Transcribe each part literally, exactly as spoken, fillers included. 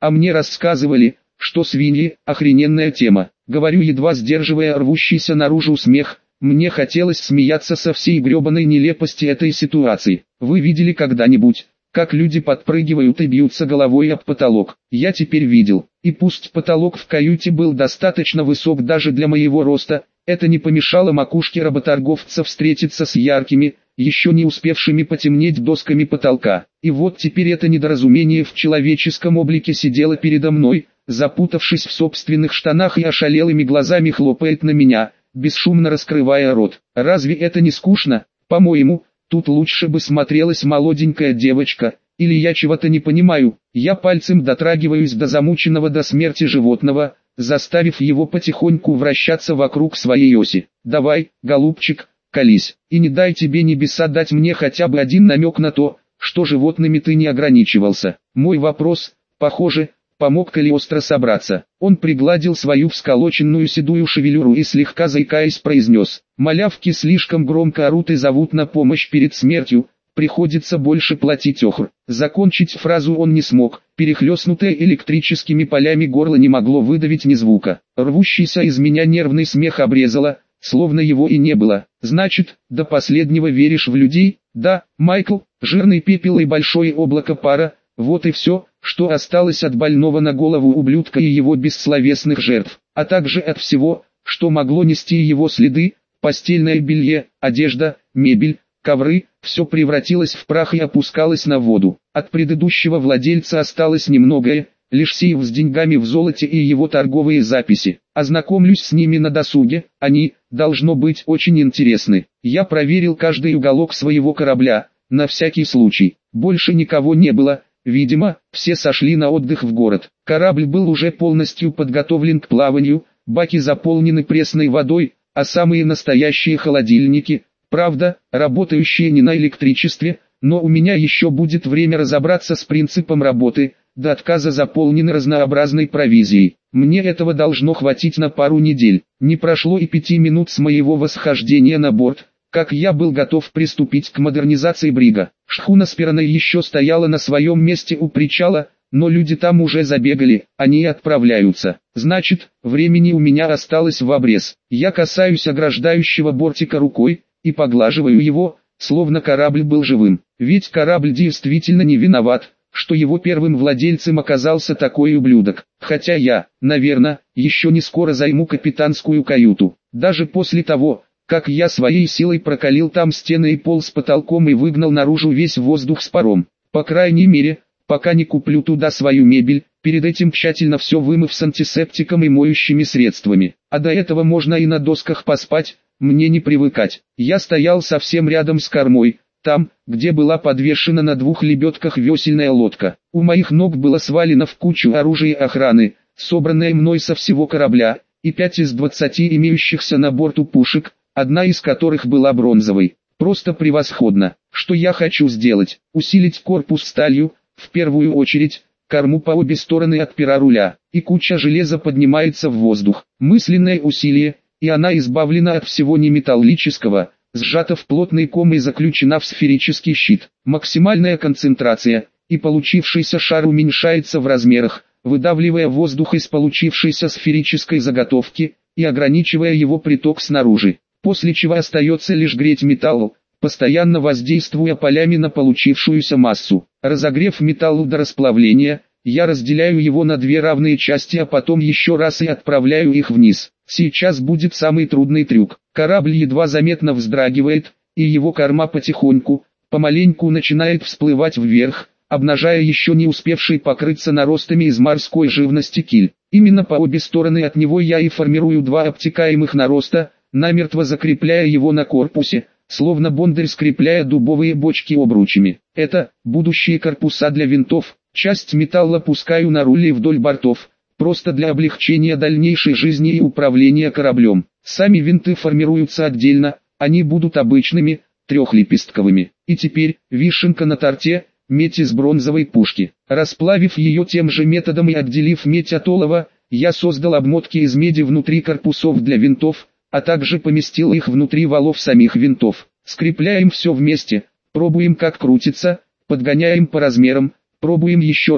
А мне рассказывали, что свиньи – охрененная тема. Говорю, едва сдерживая рвущийся наружу смех. Мне хотелось смеяться со всей гребаной нелепости этой ситуации. Вы видели когда-нибудь, как люди подпрыгивают и бьются головой об потолок? Я теперь видел. И пусть потолок в каюте был достаточно высок даже для моего роста, это не помешало макушке работорговца встретиться с яркими, еще не успевшими потемнеть досками потолка. И вот теперь это недоразумение в человеческом облике сидело передо мной, запутавшись в собственных штанах и ошалелыми глазами хлопает на меня, бесшумно раскрывая рот. Разве это не скучно? По-моему, тут лучше бы смотрелась молоденькая девочка, или я чего-то не понимаю. Я пальцем дотрагиваюсь до замученного до смерти животного, заставив его потихоньку вращаться вокруг своей оси. Давай, голубчик, колись, и не дай тебе небеса дать мне хотя бы один намек на то, что животными ты не ограничивался. Мой вопрос, похоже, помог Калиостро собраться. Он пригладил свою всколоченную седую шевелюру и слегка заикаясь произнес: «Малявки слишком громко орут и зовут на помощь перед смертью, приходится больше платить охр». Закончить фразу он не смог, перехлестнутое электрическими полями горло не могло выдавить ни звука. Рвущийся из меня нервный смех обрезало, словно его и не было. «Значит, до последнего веришь в людей?» «Да, Майкл, жирный пепел и большое облако пара, вот и все, что осталось от больного на голову ублюдка и его бессловесных жертв, а также от всего, что могло нести его следы, постельное белье, одежда, мебель, ковры, все превратилось в прах и опускалось на воду. От предыдущего владельца осталось немногое, лишь сейф с деньгами в золоте и его торговые записи. Ознакомлюсь с ними на досуге, они, должно быть, очень интересны. Я проверил каждый уголок своего корабля, на всякий случай. Больше никого не было. Видимо, все сошли на отдых в город. Корабль был уже полностью подготовлен к плаванию, баки заполнены пресной водой, а самые настоящие холодильники, правда, работающие не на электричестве, но у меня еще будет время разобраться с принципом работы, до отказа заполнены разнообразной провизией. Мне этого должно хватить на пару недель. Не прошло и пяти минут с моего восхождения на борт, как я был готов приступить к модернизации брига. Шхуна с Пираной еще стояла на своем месте у причала, но люди там уже забегали, они и отправляются. Значит, времени у меня осталось в обрез. Я касаюсь ограждающего бортика рукой и поглаживаю его, словно корабль был живым. Ведь корабль действительно не виноват, что его первым владельцем оказался такой ублюдок. Хотя я, наверное, еще не скоро займу капитанскую каюту. Даже после того, как я своей силой прокалил там стены и пол с потолком и выгнал наружу весь воздух с паром. По крайней мере, пока не куплю туда свою мебель, перед этим тщательно все вымыв с антисептиком и моющими средствами. А до этого можно и на досках поспать, мне не привыкать. Я стоял совсем рядом с кормой, там, где была подвешена на двух лебедках весельная лодка. У моих ног было свалено в кучу оружия охраны, собранное мной со всего корабля, и пять из двадцати имеющихся на борту пушек, одна из которых была бронзовой. Просто превосходно. Что я хочу сделать? Усилить корпус сталью, в первую очередь, корму по обе стороны от пера руля, и куча железа поднимается в воздух. Мысленное усилие, и она избавлена от всего неметаллического, сжата в плотный ком и заключена в сферический щит. Максимальная концентрация, и получившийся шар уменьшается в размерах, выдавливая воздух из получившейся сферической заготовки и ограничивая его приток снаружи. После чего остается лишь греть металл, постоянно воздействуя полями на получившуюся массу. Разогрев металл до расплавления, я разделяю его на две равные части, а потом еще раз и отправляю их вниз. Сейчас будет самый трудный трюк. Корабль едва заметно вздрагивает, и его корма потихоньку, помаленьку начинает всплывать вверх, обнажая еще не успевший покрыться наростами из морской живности киль. Именно по обе стороны от него я и формирую два обтекаемых нароста, намертво закрепляя его на корпусе, словно бондарь скрепляя дубовые бочки обручами. Это будущие корпуса для винтов. Часть металла пускаю на рули вдоль бортов, просто для облегчения дальнейшей жизни и управления кораблем. Сами винты формируются отдельно, они будут обычными, трехлепестковыми. И теперь, вишенка на торте, медь из бронзовой пушки. Расплавив ее тем же методом и отделив медь от олова, я создал обмотки из меди внутри корпусов для винтов, а также поместил их внутри валов самих винтов. Скрепляем все вместе, пробуем как крутится, подгоняем по размерам, пробуем еще раз,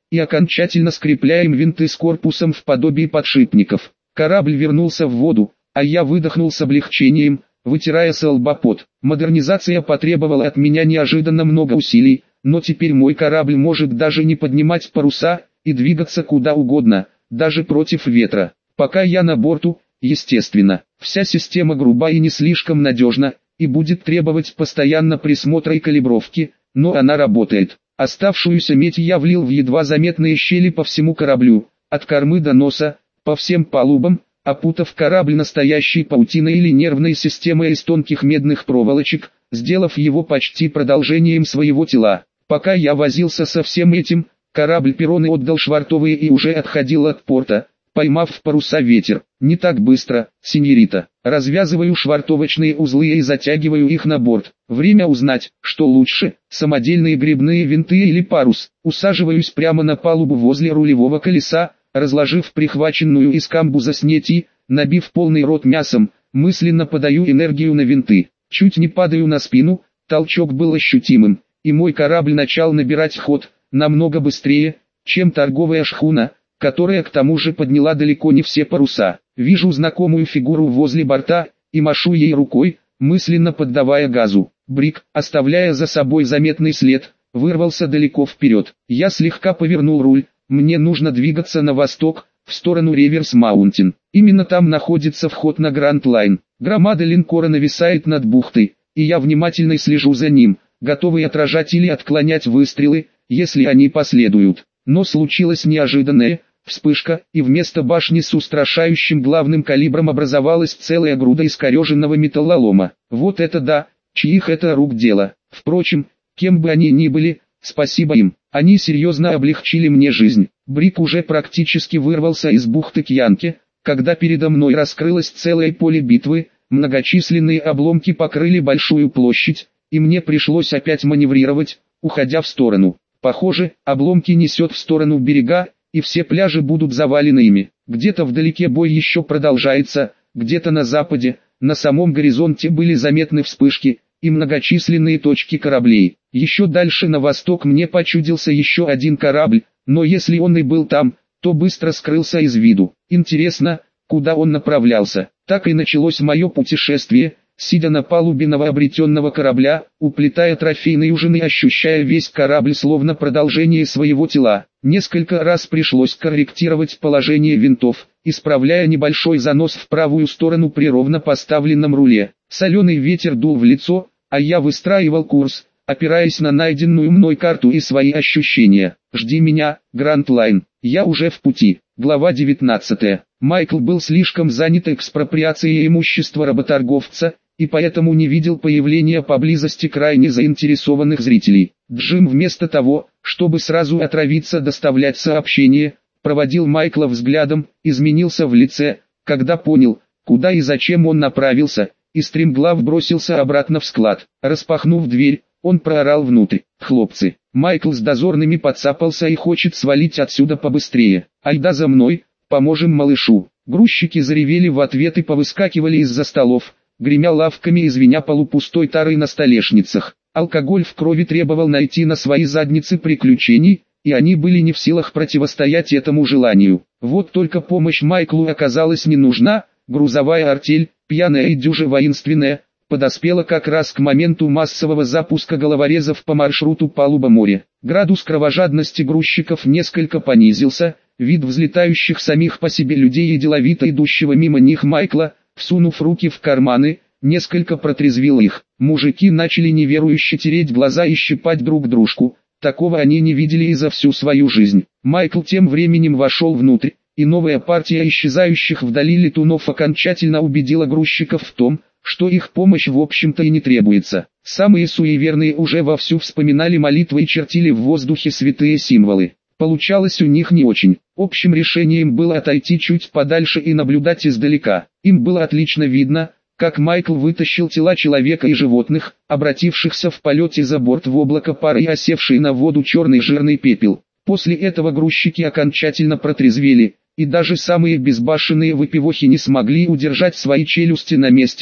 и окончательно скрепляем винты с корпусом в подобии подшипников. Корабль вернулся в воду, а я выдохнул с облегчением, вытирая с лба пот. Модернизация потребовала от меня неожиданно много усилий, но теперь мой корабль может даже не поднимать паруса и двигаться куда угодно, даже против ветра. Пока я на борту, естественно, вся система груба и не слишком надежна, и будет требовать постоянно присмотра и калибровки, но она работает. Оставшуюся медь я влил в едва заметные щели по всему кораблю, от кормы до носа, по всем палубам, опутав корабль настоящей паутиной или нервной системой из тонких медных проволочек, сделав его почти продолжением своего тела. Пока я возился со всем этим, корабль перроны отдал швартовые и уже отходил от порта, поймав в паруса ветер. Не так быстро, сеньорита. Развязываю швартовочные узлы и затягиваю их на борт. Время узнать, что лучше, самодельные гребные винты или парус. Усаживаюсь прямо на палубу возле рулевого колеса, разложив прихваченную из камбуза снети, набив полный рот мясом, мысленно подаю энергию на винты. Чуть не падаю на спину, толчок был ощутимым, и мой корабль начал набирать ход, намного быстрее, чем торговая шхуна, которая к тому же подняла далеко не все паруса. Вижу знакомую фигуру возле борта, и машу ей рукой, мысленно поддавая газу. Брик, оставляя за собой заметный след, вырвался далеко вперед. Я слегка повернул руль, мне нужно двигаться на восток, в сторону Реверс-Маунтин. Именно там находится вход на Гранд-Лайн. Громада линкора нависает над бухтой, и я внимательно слежу за ним, готовый отражать или отклонять выстрелы, если они последуют. Но случилось неожиданное. Вспышка, и вместо башни с устрашающим главным калибром образовалась целая груда искореженного металлолома. Вот это да, чьих это рук дело. Впрочем, кем бы они ни были, спасибо им, они серьезно облегчили мне жизнь. Брик уже практически вырвался из бухты к Янке, когда передо мной раскрылось целое поле битвы, многочисленные обломки покрыли большую площадь, и мне пришлось опять маневрировать, уходя в сторону. Похоже, обломки несет в сторону берега, и все пляжи будут завалены ими. Где-то вдалеке бой еще продолжается, где-то на западе, на самом горизонте были заметны вспышки и многочисленные точки кораблей. Еще дальше на восток мне почудился еще один корабль, но если он и был там, то быстро скрылся из виду. Интересно, куда он направлялся? Так и началось мое путешествие, сидя на палубе новообретенного корабля, уплетая трофейный ужин и ощущая весь корабль словно продолжение своего тела. Несколько раз пришлось корректировать положение винтов, исправляя небольшой занос в правую сторону при ровно поставленном руле. Соленый ветер дул в лицо, а я выстраивал курс, опираясь на найденную мной карту и свои ощущения. «Жди меня, Гранд-Лайн, я уже в пути». Глава девятнадцатая. Майкл был слишком занят экспроприацией имущества работорговца, и поэтому не видел появления поблизости крайне заинтересованных зрителей. Джим вместо того, чтобы сразу отравиться доставлять сообщение, проводил Майкла взглядом, изменился в лице, когда понял, куда и зачем он направился, и стремглав бросился обратно в склад. Распахнув дверь, он проорал внутрь: «Хлопцы, Майкл с дозорными подцапался и хочет свалить отсюда побыстрее. Айда за мной, поможем малышу». Грузчики заревели в ответ и повыскакивали из-за столов, гремя лавками и звеня полупустой тарой на столешницах. Алкоголь в крови требовал найти на свои задницы приключений, и они были не в силах противостоять этому желанию. Вот только помощь Майклу оказалась не нужна. Грузовая артель, пьяная и дюже воинственная, подоспела как раз к моменту массового запуска головорезов по маршруту палуба-море. Градус кровожадности грузчиков несколько понизился, вид взлетающих самих по себе людей и деловито идущего мимо них Майкла, всунув руки в карманы, несколько протрезвил их. Мужики начали неверующе тереть глаза и щипать друг дружку, такого они не видели и за всю свою жизнь. Майкл тем временем вошел внутрь, и новая партия исчезающих вдали летунов окончательно убедила грузчиков в том, что их помощь в общем-то и не требуется. Самые суеверные уже вовсю вспоминали молитвы и чертили в воздухе святые символы. Получалось у них не очень. Общим решением было отойти чуть подальше и наблюдать издалека. Им было отлично видно, как Майкл вытащил тела человека и животных, обратившихся в полете за борт в облако пара и осевший на воду черный жирный пепел. После этого грузчики окончательно протрезвели, и даже самые безбашенные выпивохи не смогли удержать свои челюсти на месте,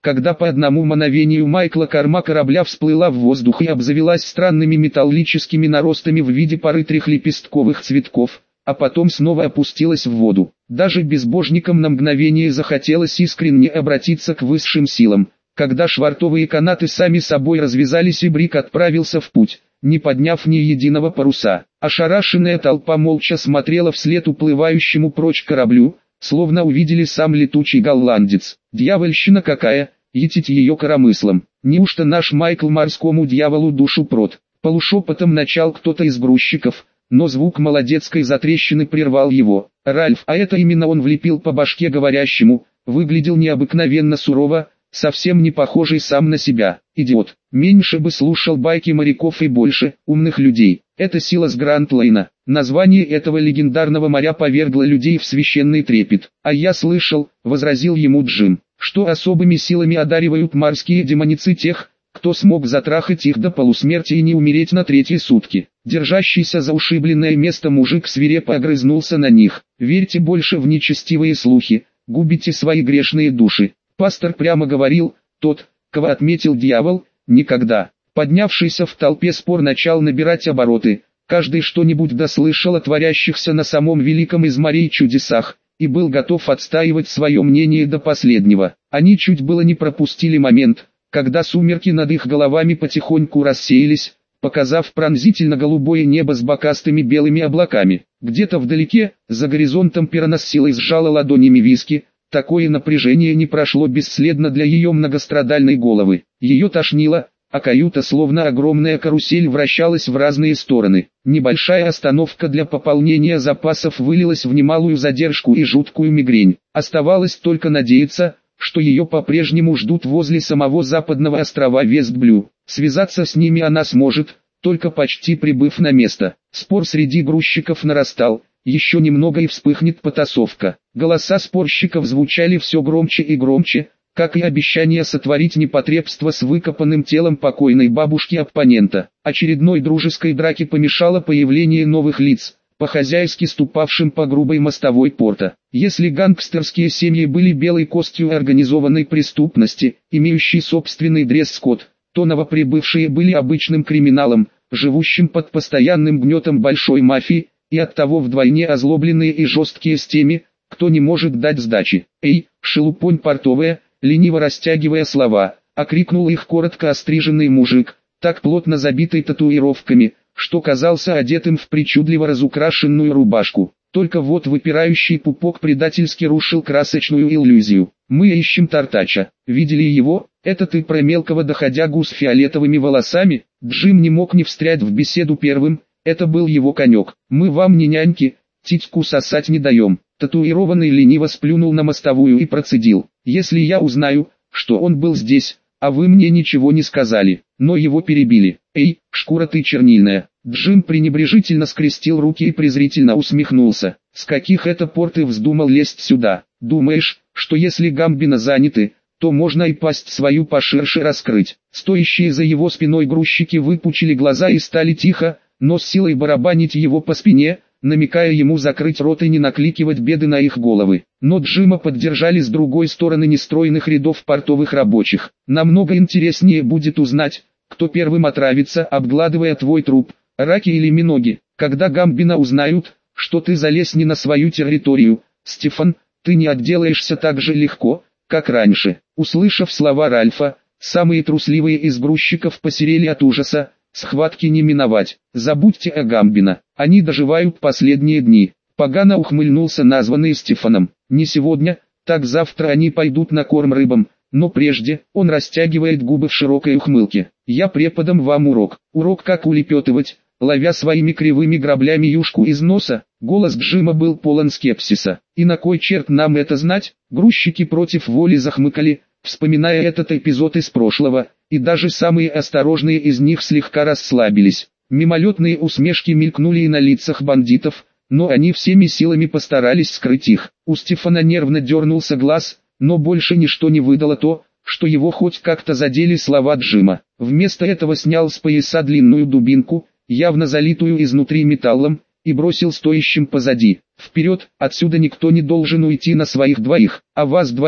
когда по одному мановению Майкла корма корабля всплыла в воздух и обзавелась странными металлическими наростами в виде пары трехлепестковых цветков, а потом снова опустилась в воду. Даже безбожникам на мгновение захотелось искренне обратиться к высшим силам, когда швартовые канаты сами собой развязались и Брик отправился в путь, не подняв ни единого паруса. Ошарашенная толпа молча смотрела вслед уплывающему прочь кораблю, словно увидели сам летучий голландец. Дьявольщина какая, етить ее коромыслом. Неужто наш Майкл морскому дьяволу душу прот? Полушепотом начал кто-то из грузчиков, но звук молодецкой затрещины прервал его. Ральф, а это именно он влепил по башке говорящему, выглядел необыкновенно сурово, совсем не похожий сам на себя. Идиот, меньше бы слушал байки моряков и больше умных людей. Это сила с Гранд-Лейна. Название этого легендарного моря повергло людей в священный трепет. А я слышал, возразил ему Джим, что особыми силами одаривают морские демоницы тех, кто смог затрахать их до полусмерти и не умереть на третьи сутки. Держащийся за ушибленное место мужик свирепо огрызнулся на них. Верьте больше в нечестивые слухи, губите свои грешные души. Пастор прямо говорил, тот, кого отметил дьявол, никогда. Поднявшийся в толпе спор начал набирать обороты. Каждый что-нибудь дослышал о творящихся на самом великом из морей чудесах, и был готов отстаивать свое мнение до последнего. Они чуть было не пропустили момент, когда сумерки над их головами потихоньку рассеялись, показав пронзительно-голубое небо с бокастыми белыми облаками. Где-то вдалеке, за горизонтом Пиранос силой сжала ладонями виски. Такое напряжение не прошло бесследно для ее многострадальной головы. Ее тошнило, а каюта словно огромная карусель вращалась в разные стороны. Небольшая остановка для пополнения запасов вылилась в немалую задержку и жуткую мигрень. Оставалось только надеяться, что ее по-прежнему ждут возле самого западного острова Вестблю. Связаться с ними она сможет, только почти прибыв на место. Спор среди грузчиков нарастал. Еще немного и вспыхнет потасовка. Голоса спорщиков звучали все громче и громче, как и обещание сотворить непотребство с выкопанным телом покойной бабушки оппонента. Очередной дружеской драке помешало появление новых лиц, по-хозяйски ступавшим по грубой мостовой порта. Если гангстерские семьи были белой костью организованной преступности, имеющей собственный дресс-код, то новоприбывшие были обычным криминалом, живущим под постоянным гнетом большой мафии, и оттого вдвойне озлобленные и жесткие с теми, кто не может дать сдачи. «Эй, шелупонь портовая!» Лениво растягивая слова, окрикнул их коротко остриженный мужик, так плотно забитый татуировками, что казался одетым в причудливо разукрашенную рубашку. Только вот выпирающий пупок предательски рушил красочную иллюзию. «Мы ищем Тартача. Видели его? Это ты про мелкого доходягу с фиолетовыми волосами?» Джим не мог не встрять в беседу первым. Это был его конек. «Мы вам не няньки, титьку сосать не даем». Татуированный лениво сплюнул на мостовую и процедил: «Если я узнаю, что он был здесь, а вы мне ничего не сказали». Но его перебили. «Эй, шкура ты чернильная». Джим пренебрежительно скрестил руки и презрительно усмехнулся. «С каких это пор ты вздумал лезть сюда? Думаешь, что если Гамбина заняты, то можно и пасть свою поширше раскрыть?» Стоящие за его спиной грузчики выпучили глаза и стали тихо, но с силой барабанить его по спине, намекая ему закрыть рот и не накликивать беды на их головы. Но Джима поддержали с другой стороны нестройных рядов портовых рабочих. «Намного интереснее будет узнать, кто первым отравится, обгладывая твой труп, раки или миноги. Когда Гамбина узнают, что ты залез не на свою территорию, Стефан, ты не отделаешься так же легко, как раньше». Услышав слова Ральфа, самые трусливые из грузчиков посерели от ужаса. Схватки не миновать. Забудьте о Гамбина. Они доживают последние дни. Погано ухмыльнулся названный Стефаном. Не сегодня, так завтра они пойдут на корм рыбам. Но прежде, он растягивает губы в широкой ухмылке. Я преподам вам урок. Урок, как улепетывать, ловя своими кривыми граблями юшку из носа. Голос Джима был полон скепсиса. И на кой черт нам это знать? Грузчики против воли захмыкали, вспоминая этот эпизод из прошлого, и даже самые осторожные из них слегка расслабились. Мимолетные усмешки мелькнули и на лицах бандитов, но они всеми силами постарались скрыть их. У Стефана нервно дернулся глаз, но больше ничто не выдало то, что его хоть как-то задели слова Джима. Вместо этого снял с пояса длинную дубинку, явно залитую изнутри металлом, и бросил стоящим позади. «Вперед, отсюда никто не должен уйти на своих двоих, а вас двоих,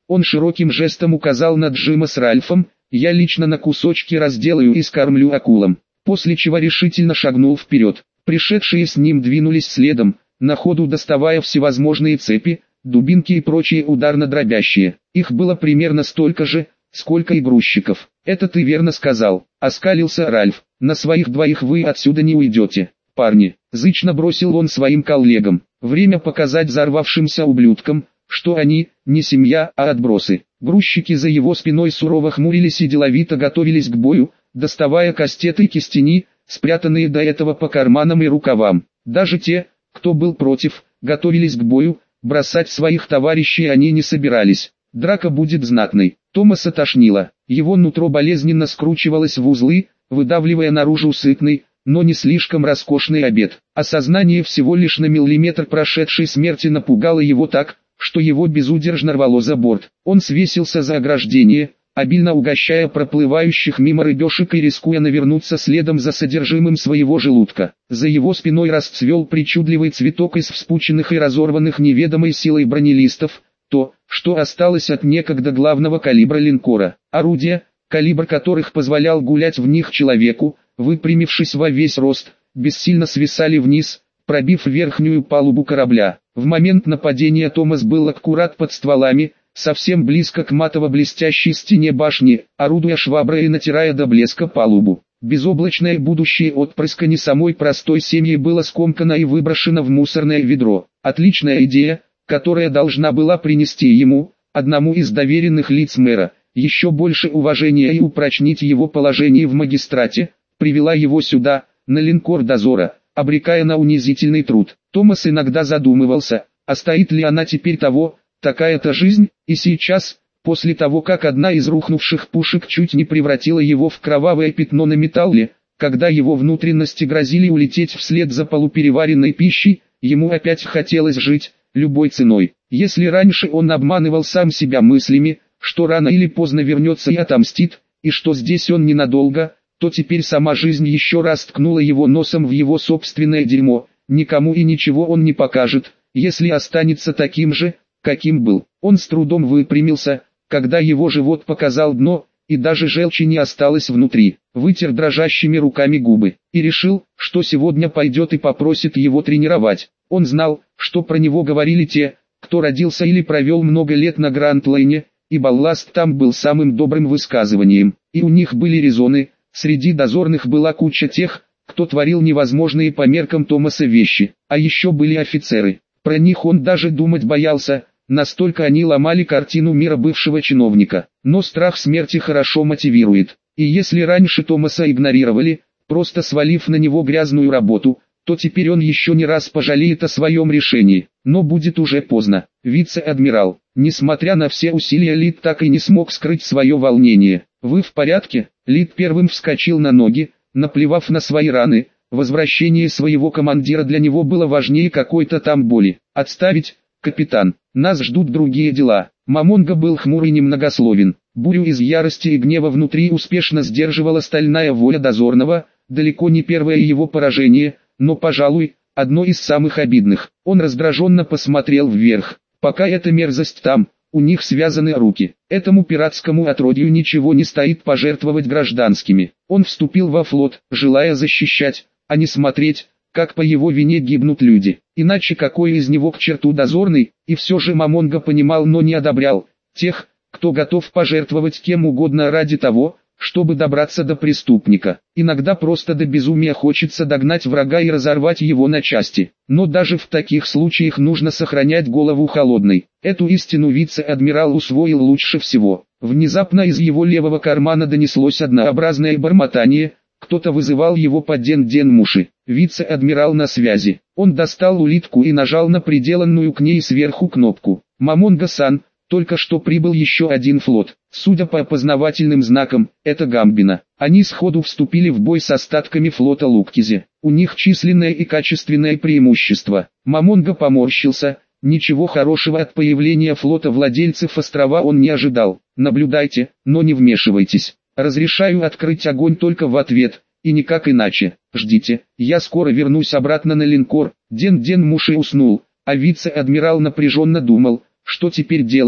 Он широким жестом указал на Джима с Ральфом, я лично на кусочки разделаю и скормлю акулам. После чего решительно шагнул вперед. Пришедшие с ним двинулись следом, на ходу доставая всевозможные цепи, дубинки и прочие ударно-дробящие. Их было примерно столько же, сколько и грузчиков. «Это ты верно сказал», — оскалился Ральф. «На своих двоих вы отсюда не уйдете, парни», — зычно бросил он своим коллегам. «Время показать взорвавшимся ублюдкам, что они, не семья, а отбросы». Грузчики за его спиной сурово хмурились и деловито готовились к бою, доставая кастеты и кистени, спрятанные до этого по карманам и рукавам. Даже те, кто был против, готовились к бою, бросать своих товарищей они не собирались. Драка будет знатной. Томаса тошнило, его нутро болезненно скручивалось в узлы, выдавливая наружу сытный, но не слишком роскошный обед. Осознание всего лишь на миллиметр прошедшей смерти напугало его так, что его безудержно рвало за борт. Он свесился за ограждение, обильно угощая проплывающих мимо рыбешек и рискуя навернуться следом за содержимым своего желудка. За его спиной расцвел причудливый цветок из вспученных и разорванных неведомой силой бронелистов, то, что осталось от некогда главного калибра линкора. Орудия, калибр которых позволял гулять в них человеку, выпрямившись во весь рост, бессильно свисали вниз, пробив верхнюю палубу корабля. В момент нападения Томас был аккурат под стволами, совсем близко к матово-блестящей стене башни, орудуя шваброй и натирая до блеска палубу. Безоблачное будущее отпрыска не самой простой семьи было скомкано и выброшено в мусорное ведро. Отличная идея, которая должна была принести ему, одному из доверенных лиц мэра, еще больше уважения и упрочнить его положение в магистрате, привела его сюда, на линкор дозора, обрекая на унизительный труд. Томас иногда задумывался, а стоит ли она теперь того, такая-то жизнь, и сейчас, после того как одна из рухнувших пушек чуть не превратила его в кровавое пятно на металле, когда его внутренности грозили улететь вслед за полупереваренной пищей, ему опять хотелось жить, любой ценой. Если раньше он обманывал сам себя мыслями, что рано или поздно вернется и отомстит, и что здесь он ненадолго, то теперь сама жизнь еще раз ткнула его носом в его собственное дерьмо. Никому и ничего он не покажет, если останется таким же, каким был. Он с трудом выпрямился, когда его живот показал дно, и даже желчи не осталось внутри. Вытер дрожащими руками губы, и решил, что сегодня пойдет и попросит его тренировать. Он знал, что про него говорили те, кто родился или провел много лет на Гранд-Лайне, и балласт там был самым добрым высказыванием. И у них были резоны, среди дозорных была куча тех, кто творил невозможные по меркам Томаса вещи, а еще были офицеры. Про них он даже думать боялся, настолько они ломали картину мира бывшего чиновника. Но страх смерти хорошо мотивирует, и если раньше Томаса игнорировали, просто свалив на него грязную работу, то теперь он еще не раз пожалеет о своем решении, но будет уже поздно. Вице-адмирал, несмотря на все усилия, Лид так и не смог скрыть свое волнение. «Вы в порядке?» Лид первым вскочил на ноги, наплевав на свои раны. Возвращение своего командира для него было важнее какой-то там боли. «Отставить, капитан, нас ждут другие дела». Мамонга был хмур и немногословен. Бурю из ярости и гнева внутри успешно сдерживала стальная воля дозорного, далеко не первое его поражение, но, пожалуй, одно из самых обидных. Он раздраженно посмотрел вверх. Пока эта мерзость там, у них связаны руки. Этому пиратскому отродью ничего не стоит пожертвовать гражданскими. Он вступил во флот, желая защищать, а не смотреть, как по его вине гибнут люди. Иначе какой из него к черту дозорный, и все же Мамонга понимал, но не одобрял тех, кто готов пожертвовать кем угодно ради того, чтобы добраться до преступника. Иногда просто до безумия хочется догнать врага и разорвать его на части. Но даже в таких случаях нужно сохранять голову холодной. Эту истину вице-адмирал усвоил лучше всего. Внезапно из его левого кармана донеслось однообразное бормотание. Кто-то вызывал его по ден-ден-муши. Вице-адмирал на связи. Он достал улитку и нажал на приделанную к ней сверху кнопку. «Мамонга-сан, только что прибыл еще один флот. Судя по опознавательным знакам, это Гамбина. Они сходу вступили в бой с остатками флота Луккизи. У них численное и качественное преимущество». Мамонга поморщился. Ничего хорошего от появления флота владельцев острова он не ожидал. «Наблюдайте, но не вмешивайтесь. Разрешаю открыть огонь только в ответ, и никак иначе. Ждите, я скоро вернусь обратно на линкор». Ден-ден-муши уснул, а вице-адмирал напряженно думал, что теперь делать,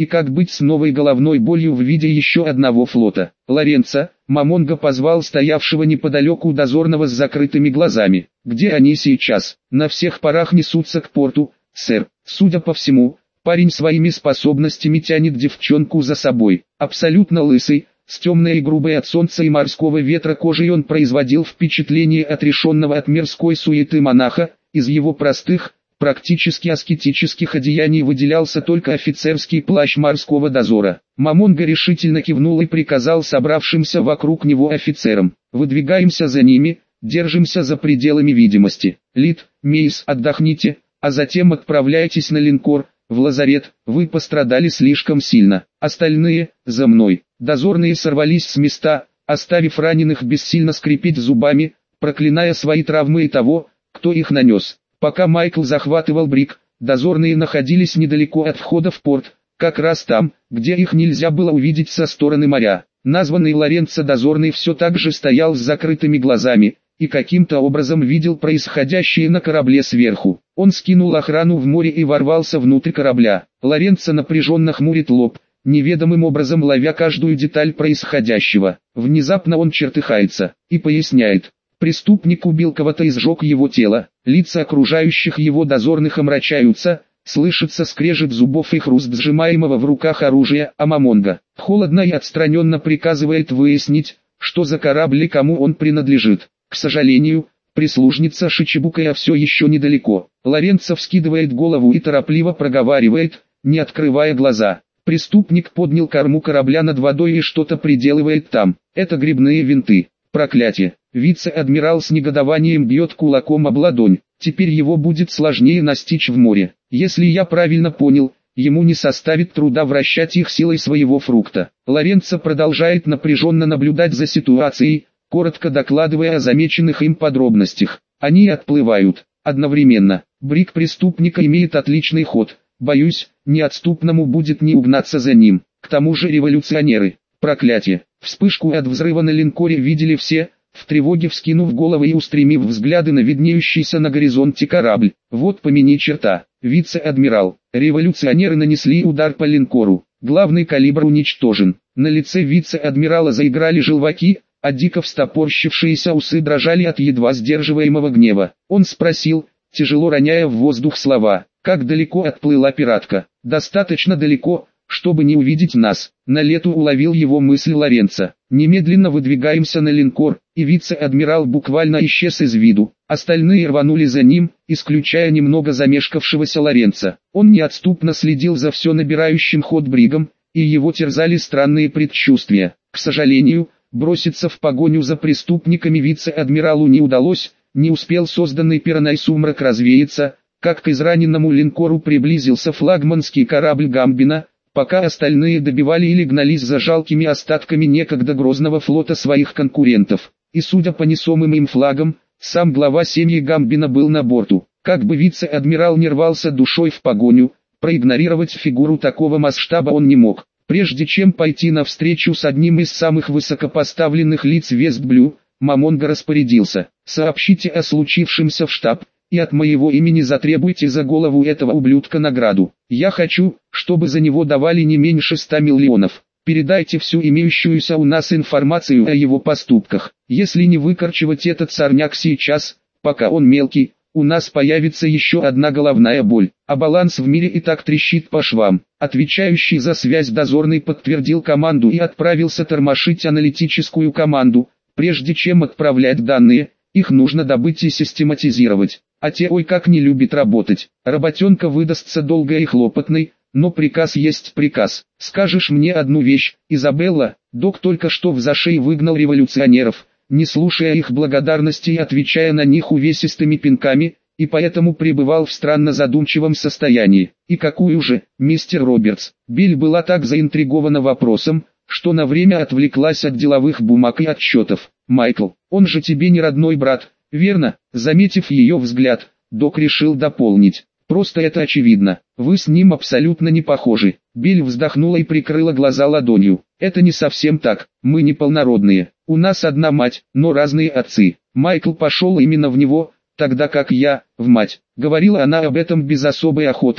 И как быть с новой головной болью в виде еще одного флота? Лоренцо, Мамонга позвал стоявшего неподалеку дозорного с закрытыми глазами. Где они сейчас? На всех парах несутся к порту, сэр. Судя по всему, парень своими способностями тянет девчонку за собой. Абсолютно лысый, с темной и грубой от солнца и морского ветра кожей он производил впечатление отрешенного от мирской суеты монаха. Из его простых, практически аскетических одеяний выделялся только офицерский плащ морского дозора. Мамонга решительно кивнул и приказал собравшимся вокруг него офицерам: «Выдвигаемся за ними, держимся за пределами видимости. Лид, Мейс, отдохните, а затем отправляйтесь на линкор, в лазарет, вы пострадали слишком сильно. Остальные, за мной». Дозорные сорвались с места, оставив раненых бессильно скрипеть зубами, проклиная свои травмы и того, кто их нанес. Пока Майкл захватывал Брик, дозорные находились недалеко от входа в порт, как раз там, где их нельзя было увидеть со стороны моря. Названный Лоренцо дозорный все так же стоял с закрытыми глазами, и каким-то образом видел происходящее на корабле сверху. Он скинул охрану в море и ворвался внутрь корабля. Лоренцо напряженно хмурит лоб, неведомым образом ловя каждую деталь происходящего. Внезапно он чертыхается и поясняет: преступник убил кого-то и сжег его тело. Лица окружающих его дозорных омрачаются, слышится скрежет зубов и хруст сжимаемого в руках оружия, а Мамонга холодно и отстраненно приказывает выяснить, что за корабль и кому он принадлежит. К сожалению, прислужница Шичибукая все еще недалеко. Лоренцо вскидывает голову и торопливо проговаривает, не открывая глаза: преступник поднял корму корабля над водой и что-то приделывает там. Это грибные винты. Проклятие! Вице-адмирал с негодованием бьет кулаком об ладонь. Теперь его будет сложнее настичь в море. Если я правильно понял, ему не составит труда вращать их силой своего фрукта. Лоренцо продолжает напряженно наблюдать за ситуацией, коротко докладывая о замеченных им подробностях. Они отплывают. Одновременно. Брик преступника имеет отличный ход. Боюсь, неотступному будет не угнаться за ним. К тому же революционеры. Проклятие! Вспышку от взрыва на линкоре видели все, в тревоге вскинув головы и устремив взгляды на виднеющийся на горизонте корабль. Вот помяни черта. Вице-адмирал. Революционеры нанесли удар по линкору. Главный калибр уничтожен. На лице вице-адмирала заиграли желваки, а дико встопорщившиеся усы дрожали от едва сдерживаемого гнева. Он спросил, тяжело роняя в воздух слова: как далеко отплыла пиратка? Достаточно далеко, чтобы не увидеть нас. На лету уловил его мысль Лоренцо. Немедленно выдвигаемся на линкор, и вице-адмирал буквально исчез из виду. Остальные рванули за ним, исключая немного замешкавшегося Лоренцо. Он неотступно следил за все набирающим ход бригом, и его терзали странные предчувствия. К сожалению, броситься в погоню за преступниками вице-адмиралу не удалось, не успел созданный пираной сумрак развеяться, как к израненному линкору приблизился флагманский корабль Гамбина, пока остальные добивали или гнались за жалкими остатками некогда грозного флота своих конкурентов. И судя по несомым им флагам, сам глава семьи Гамбина был на борту. Как бы вице-адмирал не рвался душой в погоню, проигнорировать фигуру такого масштаба он не мог. Прежде чем пойти навстречу с одним из самых высокопоставленных лиц Вестблю, Мамонга распорядился: сообщите о случившемся в штаб, и от моего имени затребуйте за голову этого ублюдка награду. Я хочу, чтобы за него давали не меньше ста миллионов. Передайте всю имеющуюся у нас информацию о его поступках. Если не выкорчевать этот сорняк сейчас, пока он мелкий, у нас появится еще одна головная боль, а баланс в мире и так трещит по швам. Отвечающий за связь дозорный подтвердил команду и отправился тормошить аналитическую команду. Прежде чем отправлять данные, их нужно добыть и систематизировать. А те ой как не любит работать. Работенка выдастся долгой и хлопотной, но приказ есть приказ. Скажешь мне одну вещь, Изабелла, док только что в зашей выгнал революционеров, не слушая их благодарности и отвечая на них увесистыми пинками, и поэтому пребывал в странно задумчивом состоянии. И какую же, мистер Робертс? Билл была так заинтригована вопросом, что на время отвлеклась от деловых бумаг и отчетов. Майкл, он же тебе не родной брат, верно? Заметив ее взгляд, док решил дополнить: просто это очевидно, вы с ним абсолютно не похожи. Билл вздохнула и прикрыла глаза ладонью. Это не совсем так, мы неполнородные, у нас одна мать, но разные отцы. Майкл пошел именно в него, тогда как я, в мать. Говорила она об этом без особой охоты,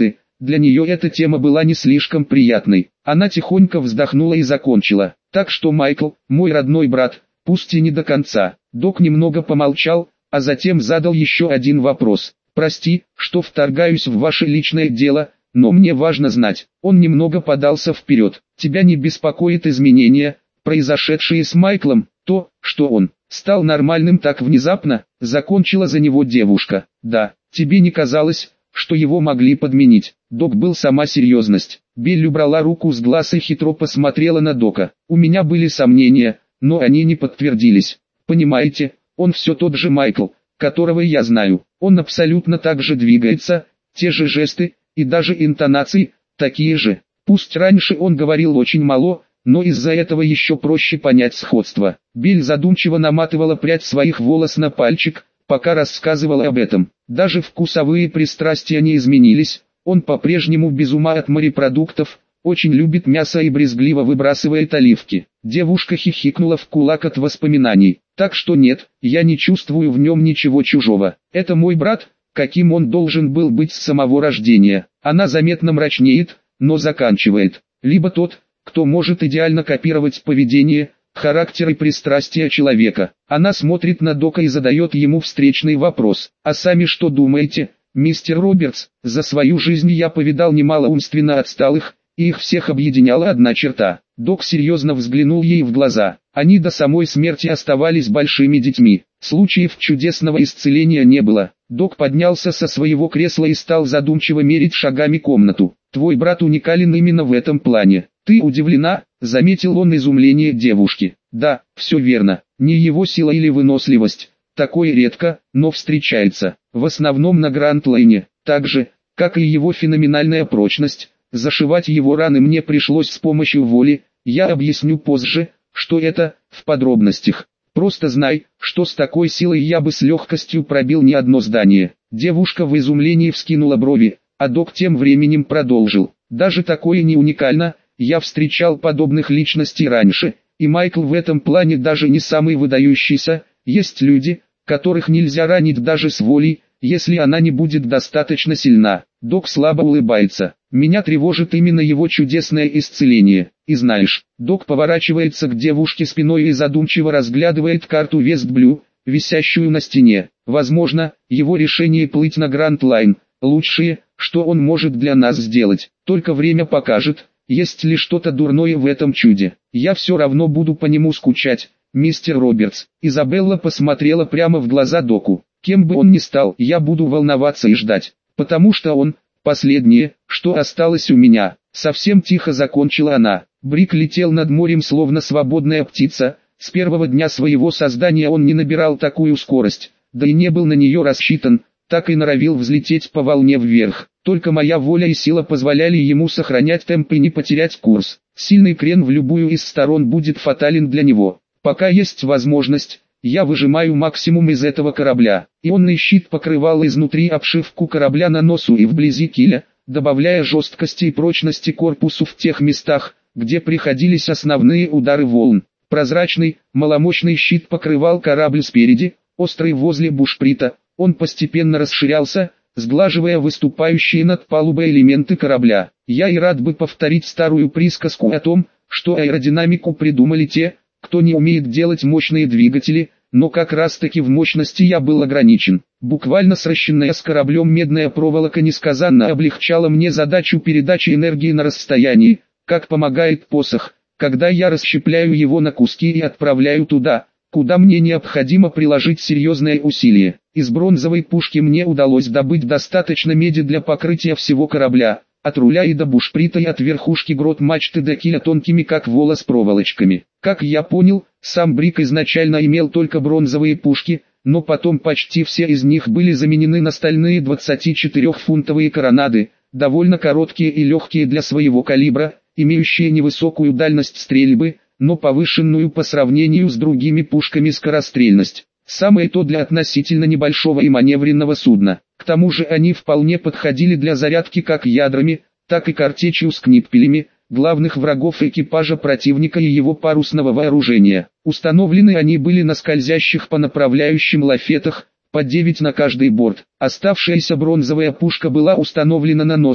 Для нее эта тема была не слишком приятной. Она тихонько вздохнула и закончила. Так что Майкл, мой родной брат, пусть и не до конца. Док немного помолчал, а затем задал еще один вопрос. Прости, что вторгаюсь в ваше личное дело, но мне важно знать. Он немного подался вперед. Тебя не беспокоит изменения, произошедшие с Майклом, то, что он стал нормальным так внезапно, закончила за него девушка. Да, тебе не казалось, что его могли подменить? Док был сама серьезность. Билли убрала руку с глаз и хитро посмотрела на Дока. У меня были сомнения, но они не подтвердились. Понимаете, он все тот же Майкл, которого я знаю. Он абсолютно так же двигается, те же жесты, и даже интонации, такие же. Пусть раньше он говорил очень мало, но из-за этого еще проще понять сходство. Билл задумчиво наматывала прядь своих волос на пальчик, пока рассказывала об этом. Даже вкусовые пристрастия не изменились, он по-прежнему без ума от морепродуктов, очень любит мясо и брезгливо выбрасывает оливки. Девушка хихикнула в кулак от воспоминаний. Так что нет, я не чувствую в нем ничего чужого. Это мой брат, каким он должен был быть с самого рождения. Она заметно мрачнеет, но заканчивает. Либо тот, кто может идеально копировать поведение, характер и пристрастия человека. Она смотрит на Дока и задает ему встречный вопрос. А сами что думаете, мистер Робертс? За свою жизнь я повидал немало умственно отсталых, и их всех объединяла одна черта. Док серьезно взглянул ей в глаза. Они до самой смерти оставались большими детьми. Случаев чудесного исцеления не было. Док поднялся со своего кресла и стал задумчиво мерить шагами комнату. Твой брат уникален именно в этом плане. Ты удивлена? Заметил он изумление девушки. Да, все верно. Не его сила или выносливость. Такое редко, но встречается. В основном на Гранд-Лайне. Так же, как и его феноменальная прочность. Зашивать его раны мне пришлось с помощью воли. Я объясню позже, что это, в подробностях. Просто знай, что с такой силой я бы с легкостью пробил не одно здание. Девушка в изумлении вскинула брови, а Док тем временем продолжил. Даже такое не уникально, я встречал подобных личностей раньше, и Майкл в этом плане даже не самый выдающийся. Есть люди, которых нельзя ранить даже с волей, если она не будет достаточно сильна. Док слабо улыбается. Меня тревожит именно его чудесное исцеление. И знаешь, Док поворачивается к девушке спиной и задумчиво разглядывает карту Вестблю, висящую на стене. Возможно, его решение плыть на Гранд-Лайн – лучшее, что он может для нас сделать. Только время покажет, есть ли что-то дурное в этом чуде. Я все равно буду по нему скучать, мистер Робертс. Изабелла посмотрела прямо в глаза Доку. Кем бы он ни стал, я буду волноваться и ждать, потому что он – последнее, что осталось у меня. Совсем тихо закончила она. Брик летел над морем словно свободная птица. С первого дня своего создания он не набирал такую скорость, да и не был на нее рассчитан, так и норовил взлететь по волне вверх. Только моя воля и сила позволяли ему сохранять темп и не потерять курс. Сильный крен в любую из сторон будет фатален для него. Пока есть возможность, я выжимаю максимум из этого корабля. Ионный щит покрывал изнутри обшивку корабля на носу и вблизи киля, добавляя жесткости и прочности корпусу в тех местах, где приходились основные удары волн. Прозрачный, маломощный щит покрывал корабль спереди, острый возле бушприта. Он постепенно расширялся, сглаживая выступающие над палубой элементы корабля. Я и рад бы повторить старую присказку о том, что аэродинамику придумали те, кто не умеет делать мощные двигатели, но как раз таки в мощности я был ограничен. Буквально сращенная с кораблем медная проволока несказанно облегчала мне задачу передачи энергии на расстоянии, как помогает посох, когда я расщепляю его на куски и отправляю туда, куда мне необходимо приложить серьезное усилие. Из бронзовой пушки мне удалось добыть достаточно меди для покрытия всего корабля, от руля и до бушприта и от верхушки грот мачты до киля тонкими как волос проволочками. Как я понял, сам Брик изначально имел только бронзовые пушки, но потом почти все из них были заменены на стальные двадцатичетырёхфунтовые коронады, довольно короткие и легкие для своего калибра, имеющие невысокую дальность стрельбы, но повышенную по сравнению с другими пушками скорострельность. Самое то для относительно небольшого и маневренного судна. К тому же они вполне подходили для зарядки как ядрами, так и картечью с книппелями, главных врагов экипажа противника и его парусного вооружения. Установлены они были на скользящих по направляющим лафетах, по девять на каждый борт. Оставшаяся бронзовая пушка была установлена на носу,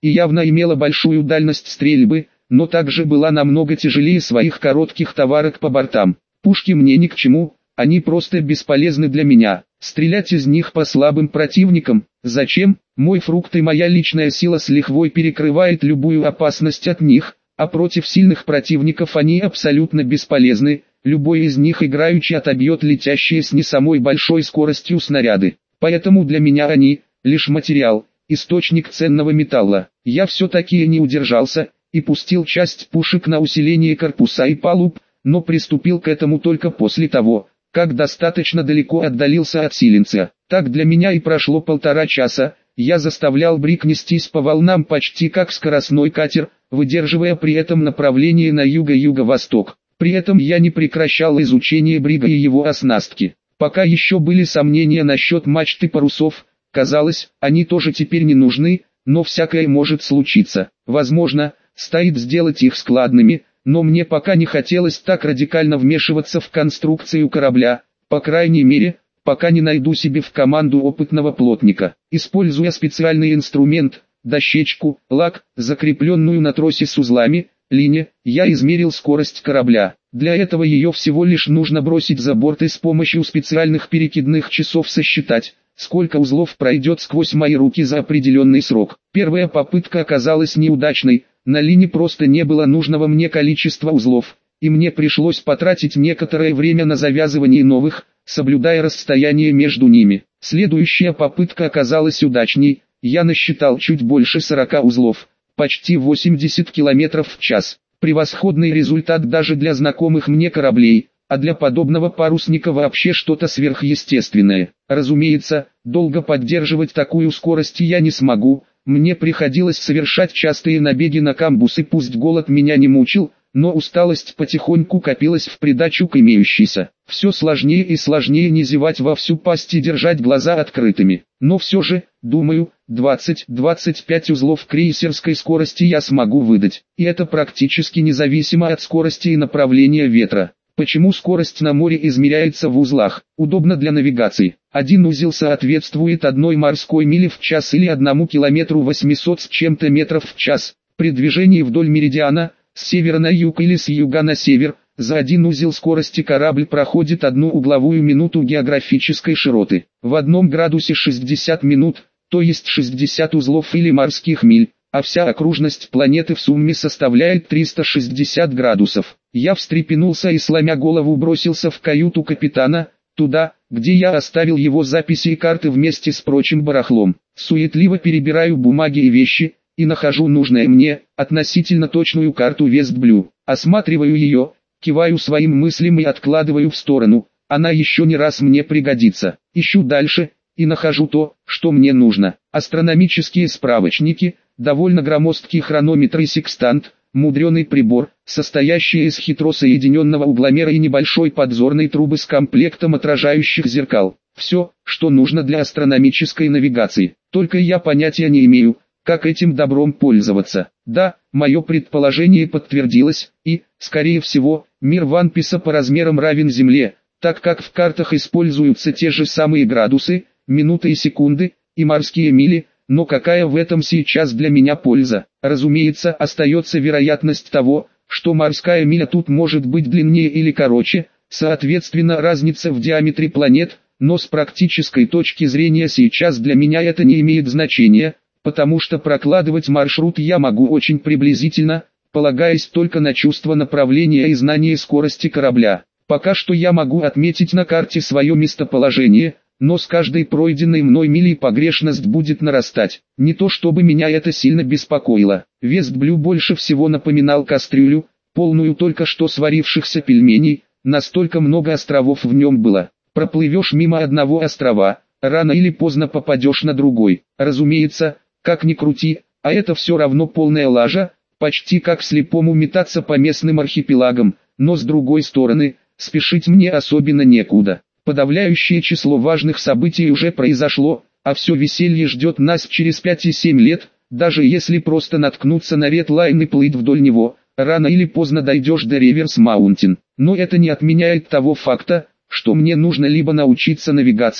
и явно имела большую дальность стрельбы, но также была намного тяжелее своих коротких товарок по бортам. Пушки мне ни к чему, они просто бесполезны для меня. Стрелять из них по слабым противникам, зачем? Мой фрукт и моя личная сила с лихвой перекрывает любую опасность от них, а против сильных противников они абсолютно бесполезны. Любой из них играючи отобьет летящие с не самой большой скоростью снаряды. Поэтому для меня они – лишь материал, источник ценного металла. Я все-таки не удержался и пустил часть пушек на усиление корпуса и палуб, но приступил к этому только после того, как достаточно далеко отдалился от Силенца. Так для меня и прошло полтора часа. Я заставлял Бриг нестись по волнам почти как скоростной катер, выдерживая при этом направление на юго-юго-восток. При этом я не прекращал изучение Брига и его оснастки. Пока еще были сомнения насчет мачты парусов, казалось, они тоже теперь не нужны, но всякое может случиться. Возможно, стоит сделать их складными, но мне пока не хотелось так радикально вмешиваться в конструкцию корабля, по крайней мере, пока не найду себе в команду опытного плотника. Используя специальный инструмент, дощечку, лак, закрепленную на тросе с узлами, линия, я измерил скорость корабля. Для этого ее всего лишь нужно бросить за борт и с помощью специальных перекидных часов сосчитать, сколько узлов пройдет сквозь мои руки за определенный срок. Первая попытка оказалась неудачной, на линии просто не было нужного мне количества узлов, и мне пришлось потратить некоторое время на завязывание новых, соблюдая расстояние между ними. Следующая попытка оказалась удачней, я насчитал чуть больше сорока узлов, почти восемьдесят километров в час. Превосходный результат даже для знакомых мне кораблей, а для подобного парусника вообще что-то сверхъестественное. Разумеется, долго поддерживать такую скорость я не смогу, мне приходилось совершать частые набеги на камбус, и пусть голод меня не мучил, но усталость потихоньку копилась в придачу к имеющейся. Все сложнее и сложнее не зевать во всю пасть и держать глаза открытыми. Но все же, думаю, двадцать-двадцать пять узлов крейсерской скорости я смогу выдать. И это практически независимо от скорости и направления ветра. Почему скорость на море измеряется в узлах? Удобно для навигации. Один узел соответствует одной морской миле в час или одному километру восемьсот с чем-то метров в час. При движении вдоль меридиана, с севера на юг или с юга на север, за один узел скорости корабль проходит одну угловую минуту географической широты. В одном градусе шестьдесят минут, то есть шестьдесят узлов или морских миль, а вся окружность планеты в сумме составляет триста шестьдесят градусов. Я встрепенулся и, сломя голову, бросился в каюту капитана, туда, где я оставил его записи и карты вместе с прочим барахлом. Суетливо перебираю бумаги и вещи, и нахожу нужное мне, относительно точную карту Вестблю. Осматриваю ее, киваю своим мыслям и откладываю в сторону, она еще не раз мне пригодится. Ищу дальше, и нахожу то, что мне нужно. Астрономические справочники, довольно громоздкий хронометр и секстант, мудреный прибор, состоящий из хитро соединенного угломера и небольшой подзорной трубы с комплектом отражающих зеркал. Все, что нужно для астрономической навигации. Только я понятия не имею, как этим добром пользоваться. Да, мое предположение подтвердилось, и, скорее всего, мир Ванписа по размерам равен Земле, так как в картах используются те же самые градусы, минуты и секунды, и морские мили, но какая в этом сейчас для меня польза? Разумеется, остается вероятность того, что морская миля тут может быть длиннее или короче, соответственно разница в диаметре планет, но с практической точки зрения сейчас для меня это не имеет значения, потому что прокладывать маршрут я могу очень приблизительно, полагаясь только на чувство направления и знание скорости корабля. Пока что я могу отметить на карте свое местоположение, но с каждой пройденной мной милей погрешность будет нарастать. Не то чтобы меня это сильно беспокоило. Вестблю больше всего напоминал кастрюлю, полную только что сварившихся пельменей, настолько много островов в нем было. Проплывешь мимо одного острова, рано или поздно попадешь на другой. Разумеется, как ни крути, а это все равно полная лажа, почти как слепому метаться по местным архипелагам, но с другой стороны, спешить мне особенно некуда. Подавляющее число важных событий уже произошло, а все веселье ждет нас через пять и семь лет, даже если просто наткнуться на Редлайн и плыть вдоль него, рано или поздно дойдешь до Реверс Маунтин. Но это не отменяет того факта, что мне нужно либо научиться навигации,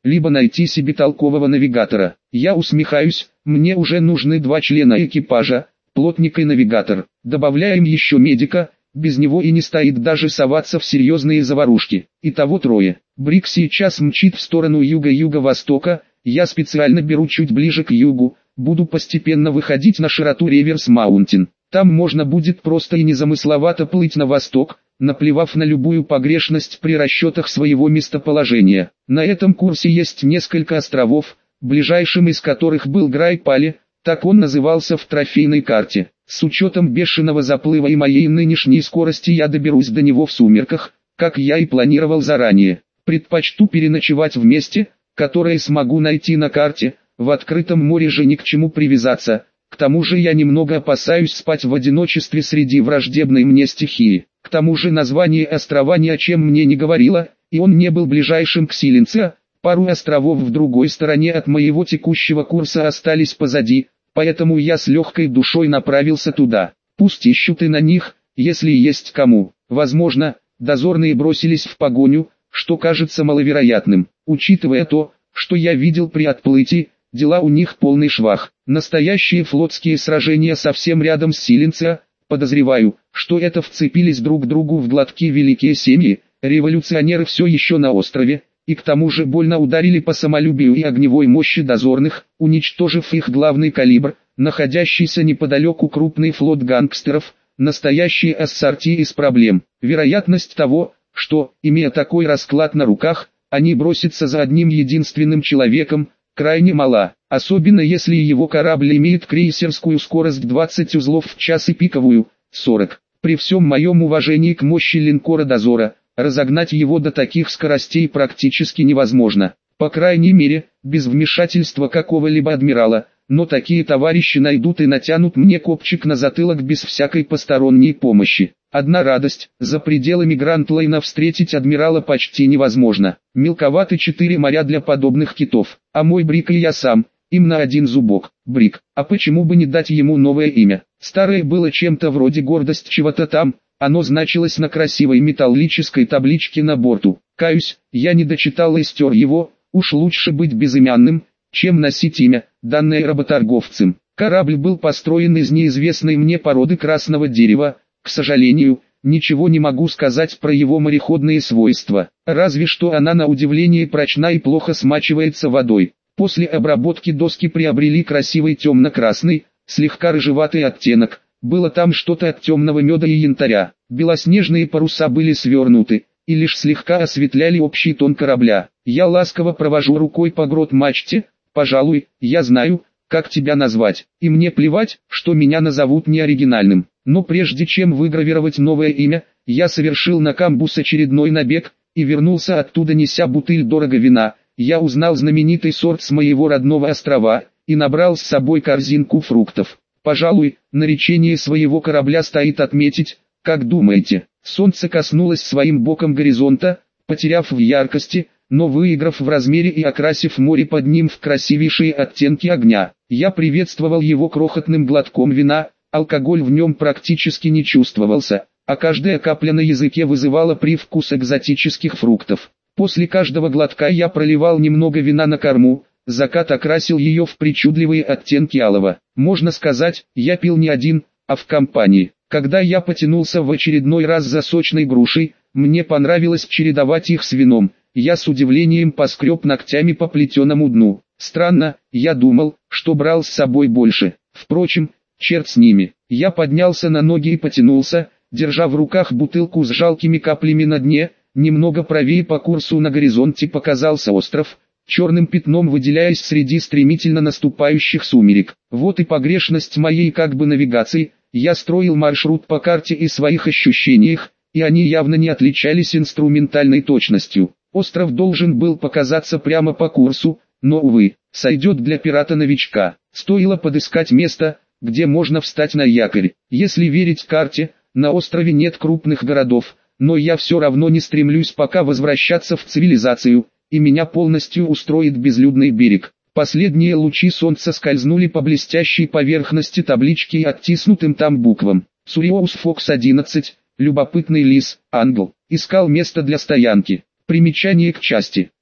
либо найти себе толкового навигатора. Я усмехаюсь, мне уже нужны два члена экипажа, плотник и навигатор. Добавляем еще медика, без него и не стоит даже соваться в серьезные заварушки. Итого трое. Брик сейчас мчит в сторону юга-юго-востока, я специально беру чуть ближе к югу, буду постепенно выходить на широту Реверс Маунтин. Там можно будет просто и незамысловато плыть на восток, наплевав на любую погрешность при расчетах своего местоположения. На этом курсе есть несколько островов, ближайшим из которых был Грай-Пали, так он назывался в трофейной карте. С учетом бешеного заплыва и моей нынешней скорости я доберусь до него в сумерках, как я и планировал заранее. Предпочту переночевать в месте, которое смогу найти на карте, в открытом море же ни к чему привязаться. К тому же я немного опасаюсь спать в одиночестве среди враждебной мне стихии. К тому же название острова ни о чем мне не говорило, и он не был ближайшим к Силенце. Пару островов в другой стороне от моего текущего курса остались позади, поэтому я с легкой душой направился туда. Пусть ищут и на них, если есть кому. Возможно, дозорные бросились в погоню, что кажется маловероятным, учитывая то, что я видел при отплытии. Дела у них полный швах. Настоящие флотские сражения совсем рядом с Силенце. Подозреваю, что это вцепились друг другу в глотки великие семьи. Революционеры все еще на острове, и к тому же больно ударили по самолюбию и огневой мощи дозорных, уничтожив их главный калибр, находящийся неподалеку крупный флот гангстеров, настоящие ассорти из проблем. Вероятность того, что, имея такой расклад на руках, они бросятся за одним единственным человеком, крайне мала, особенно если его корабль имеет крейсерскую скорость двадцать узлов в час и пиковую, сорок. При всем моем уважении к мощи линкора дозора, разогнать его до таких скоростей практически невозможно. По крайней мере, без вмешательства какого-либо адмирала, но такие товарищи найдут и натянут мне копчик на затылок без всякой посторонней помощи. Одна радость, за пределами Гранд-Лайна встретить адмирала почти невозможно. Мелковаты четыре моря для подобных китов, а мой Брик и я сам, им на один зубок. Брик, а почему бы не дать ему новое имя? Старое было чем-то вроде гордость чего-то там, оно значилось на красивой металлической табличке на борту. Каюсь, я не дочитал и стер его, уж лучше быть безымянным, чем носить имя, данное работорговцем. Корабль был построен из неизвестной мне породы красного дерева. К сожалению, ничего не могу сказать про его мореходные свойства, разве что она на удивление прочна и плохо смачивается водой. После обработки доски приобрели красивый темно-красный, слегка рыжеватый оттенок, было там что-то от темного меда и янтаря. Белоснежные паруса были свернуты, и лишь слегка осветляли общий тон корабля. Я ласково провожу рукой по грот-мачте, пожалуй, я знаю, как тебя назвать, и мне плевать, что меня назовут неоригинальным. Но прежде чем выгравировать новое имя, я совершил на камбус очередной набег, и вернулся оттуда неся бутыль дорого вина. Я узнал знаменитый сорт с моего родного острова, и набрал с собой корзинку фруктов. Пожалуй, наречение своего корабля стоит отметить, как думаете. Солнце коснулось своим боком горизонта, потеряв в яркости, но выиграв в размере и окрасив море под ним в красивейшие оттенки огня. Я приветствовал его крохотным глотком вина. Алкоголь в нем практически не чувствовался, а каждая капля на языке вызывала привкус экзотических фруктов. После каждого глотка я проливал немного вина на корму, закат окрасил ее в причудливые оттенки алого. Можно сказать, я пил не один, а в компании. Когда я потянулся в очередной раз за сочной грушей, мне понравилось чередовать их с вином. Я с удивлением поскреб ногтями по плетеному дну. Странно, я думал, что брал с собой больше. Впрочем, черт с ними. Я поднялся на ноги и потянулся, держа в руках бутылку с жалкими каплями на дне. Немного правее по курсу на горизонте показался остров, черным пятном выделяясь среди стремительно наступающих сумерек. Вот и погрешность моей как бы навигации. Я строил маршрут по карте и своих ощущениях, и они явно не отличались инструментальной точностью. Остров должен был показаться прямо по курсу, но, увы, сойдет для пирата-новичка. Стоило подыскать место, где можно встать на якорь. Если верить карте, на острове нет крупных городов, но я все равно не стремлюсь пока возвращаться в цивилизацию, и меня полностью устроит безлюдный берег. Последние лучи солнца скользнули по блестящей поверхности таблички и оттиснутым там буквам. Суриоус Фокс одиннадцать, любопытный лис, ангел, искал место для стоянки. Примечание к части.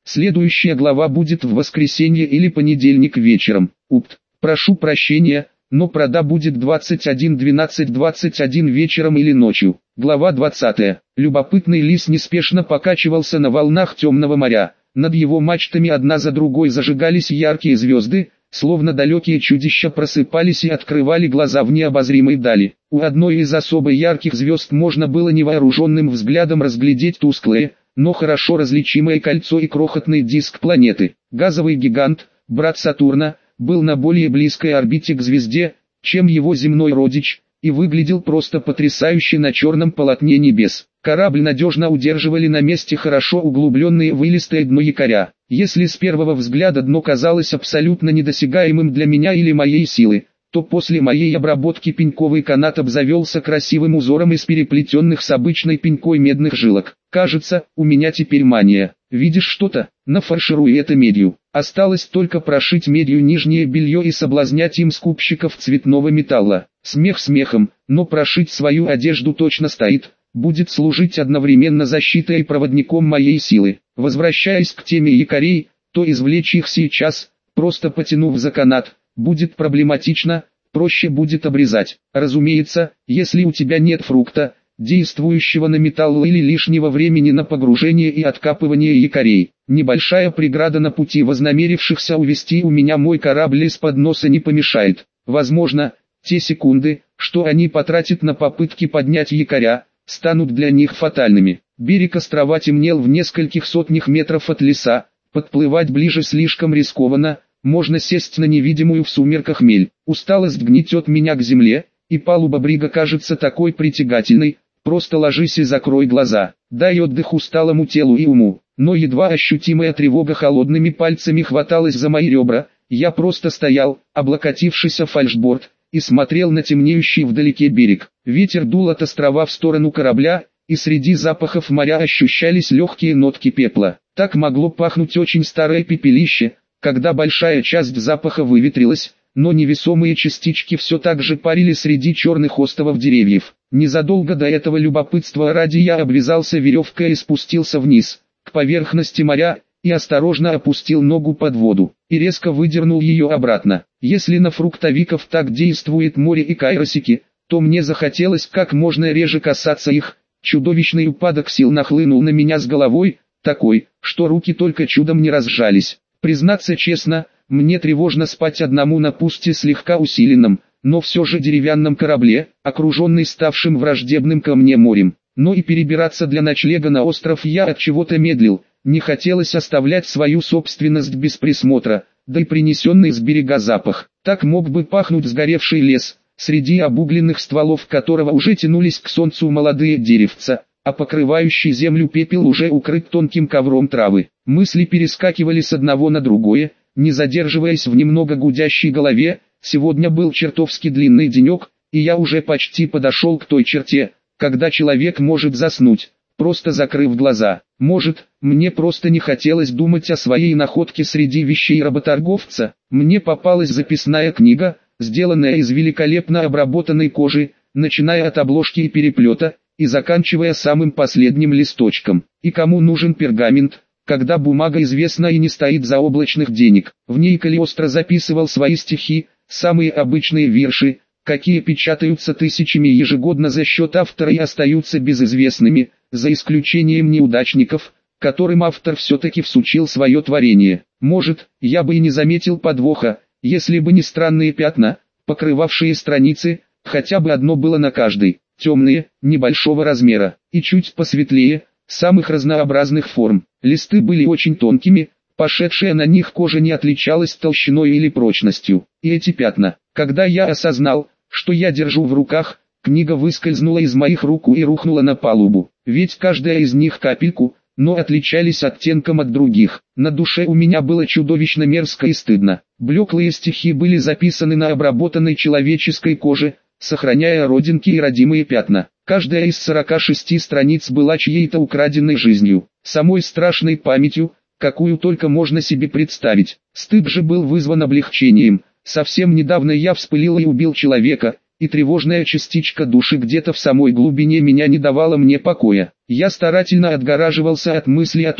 Следующая глава будет в воскресенье или понедельник вечером. Упт. Прошу прощения, но прода будет двадцать один двенадцать двадцать один вечером или ночью. Глава двадцатая. Любопытный лис неспешно покачивался на волнах темного моря. Над его мачтами одна за другой зажигались яркие звезды, словно далекие чудища просыпались и открывали глаза в необозримой дали. У одной из особо ярких звезд можно было невооруженным взглядом разглядеть тусклое, но хорошо различимое кольцо и крохотный диск планеты. Газовый гигант, брат Сатурна, был на более близкой орбите к звезде, чем его земной родич, и выглядел просто потрясающе на черном полотне небес. Корабль надежно удерживали на месте хорошо углубленные в илистое дно якоря. Если с первого взгляда дно казалось абсолютно недосягаемым для меня или моей силы, то после моей обработки пеньковый канат обзавелся красивым узором из переплетенных с обычной пенькой медных жилок. Кажется, у меня теперь мания. Видишь что-то? Нафаршируй это медью. Осталось только прошить медью нижнее белье и соблазнять им скупщиков цветного металла. Смех смехом, но прошить свою одежду точно стоит. Будет служить одновременно защитой и проводником моей силы. Возвращаясь к теме якорей, то извлечь их сейчас, просто потянув за канат, будет проблематично, проще будет обрезать. Разумеется, если у тебя нет фрукта, действующего на металл или лишнего времени на погружение и откапывание якорей. Небольшая преграда на пути вознамерившихся увести у меня мой корабль из-под носа не помешает. Возможно, те секунды, что они потратят на попытки поднять якоря, станут для них фатальными. Берег острова темнел в нескольких сотнях метров от леса, подплывать ближе слишком рискованно, можно сесть на невидимую в сумерках мель. Усталость гнетет меня к земле, и палуба брига кажется такой притягательной, просто ложись и закрой глаза. Дай отдых усталому телу и уму. Но едва ощутимая тревога холодными пальцами хваталась за мои ребра, я просто стоял, облокотившись о фальшборд, и смотрел на темнеющий вдалеке берег. Ветер дул от острова в сторону корабля, и среди запахов моря ощущались легкие нотки пепла. Так могло пахнуть очень старое пепелище, когда большая часть запаха выветрилась, но невесомые частички все так же парили среди черных остовов деревьев. Незадолго до этого любопытства ради я обвязался веревкой и спустился вниз, к поверхности моря, и осторожно опустил ногу под воду, и резко выдернул ее обратно. Если на фруктовиков так действует море и кайросики, то мне захотелось как можно реже касаться их. Чудовищный упадок сил нахлынул на меня с головой, такой, что руки только чудом не разжались. Признаться честно, мне тревожно спать одному на пусть слегка усиленном, но все же деревянном корабле, окруженный ставшим враждебным ко мне морем. Но и перебираться для ночлега на остров я от чего-то медлил, не хотелось оставлять свою собственность без присмотра, да и принесенный с берега запах. Так мог бы пахнуть сгоревший лес, среди обугленных стволов которого уже тянулись к солнцу молодые деревца, а покрывающий землю пепел уже укрыт тонким ковром травы. Мысли перескакивали с одного на другое, не задерживаясь в немного гудящей голове. Сегодня был чертовски длинный денек, и я уже почти подошел к той черте, когда человек может заснуть, просто закрыв глаза. Может, мне просто не хотелось думать о своей находке среди вещей работорговца. Мне попалась записная книга, сделанная из великолепно обработанной кожи, начиная от обложки и переплета, и заканчивая самым последним листочком. И кому нужен пергамент, когда бумага известна и не стоит заоблачных денег? В ней Калиостро записывал свои стихи, самые обычные вирши, какие печатаются тысячами ежегодно за счет автора и остаются безызвестными, за исключением неудачников, которым автор все-таки всучил свое творение. Может, я бы и не заметил подвоха, если бы не странные пятна, покрывавшие страницы, хотя бы одно было на каждой, темные, небольшого размера, и чуть посветлее, самых разнообразных форм. Листы были очень тонкими, пошедшая на них кожа не отличалась толщиной или прочностью. И эти пятна, когда я осознал, что я держу в руках, книга выскользнула из моих рук и рухнула на палубу. Ведь каждая из них капельку, но отличались оттенком от других. На душе у меня было чудовищно мерзко и стыдно. Блеклые стихи были записаны на обработанной человеческой коже, сохраняя родинки и родимые пятна. Каждая из сорока шести страниц была чьей-то украденной жизнью, самой страшной памятью, какую только можно себе представить. Стыд же был вызван облегчением. Совсем недавно я вспылил и убил человека, и тревожная частичка души где-то в самой глубине меня не давала мне покоя. Я старательно отгораживался от мысли о том,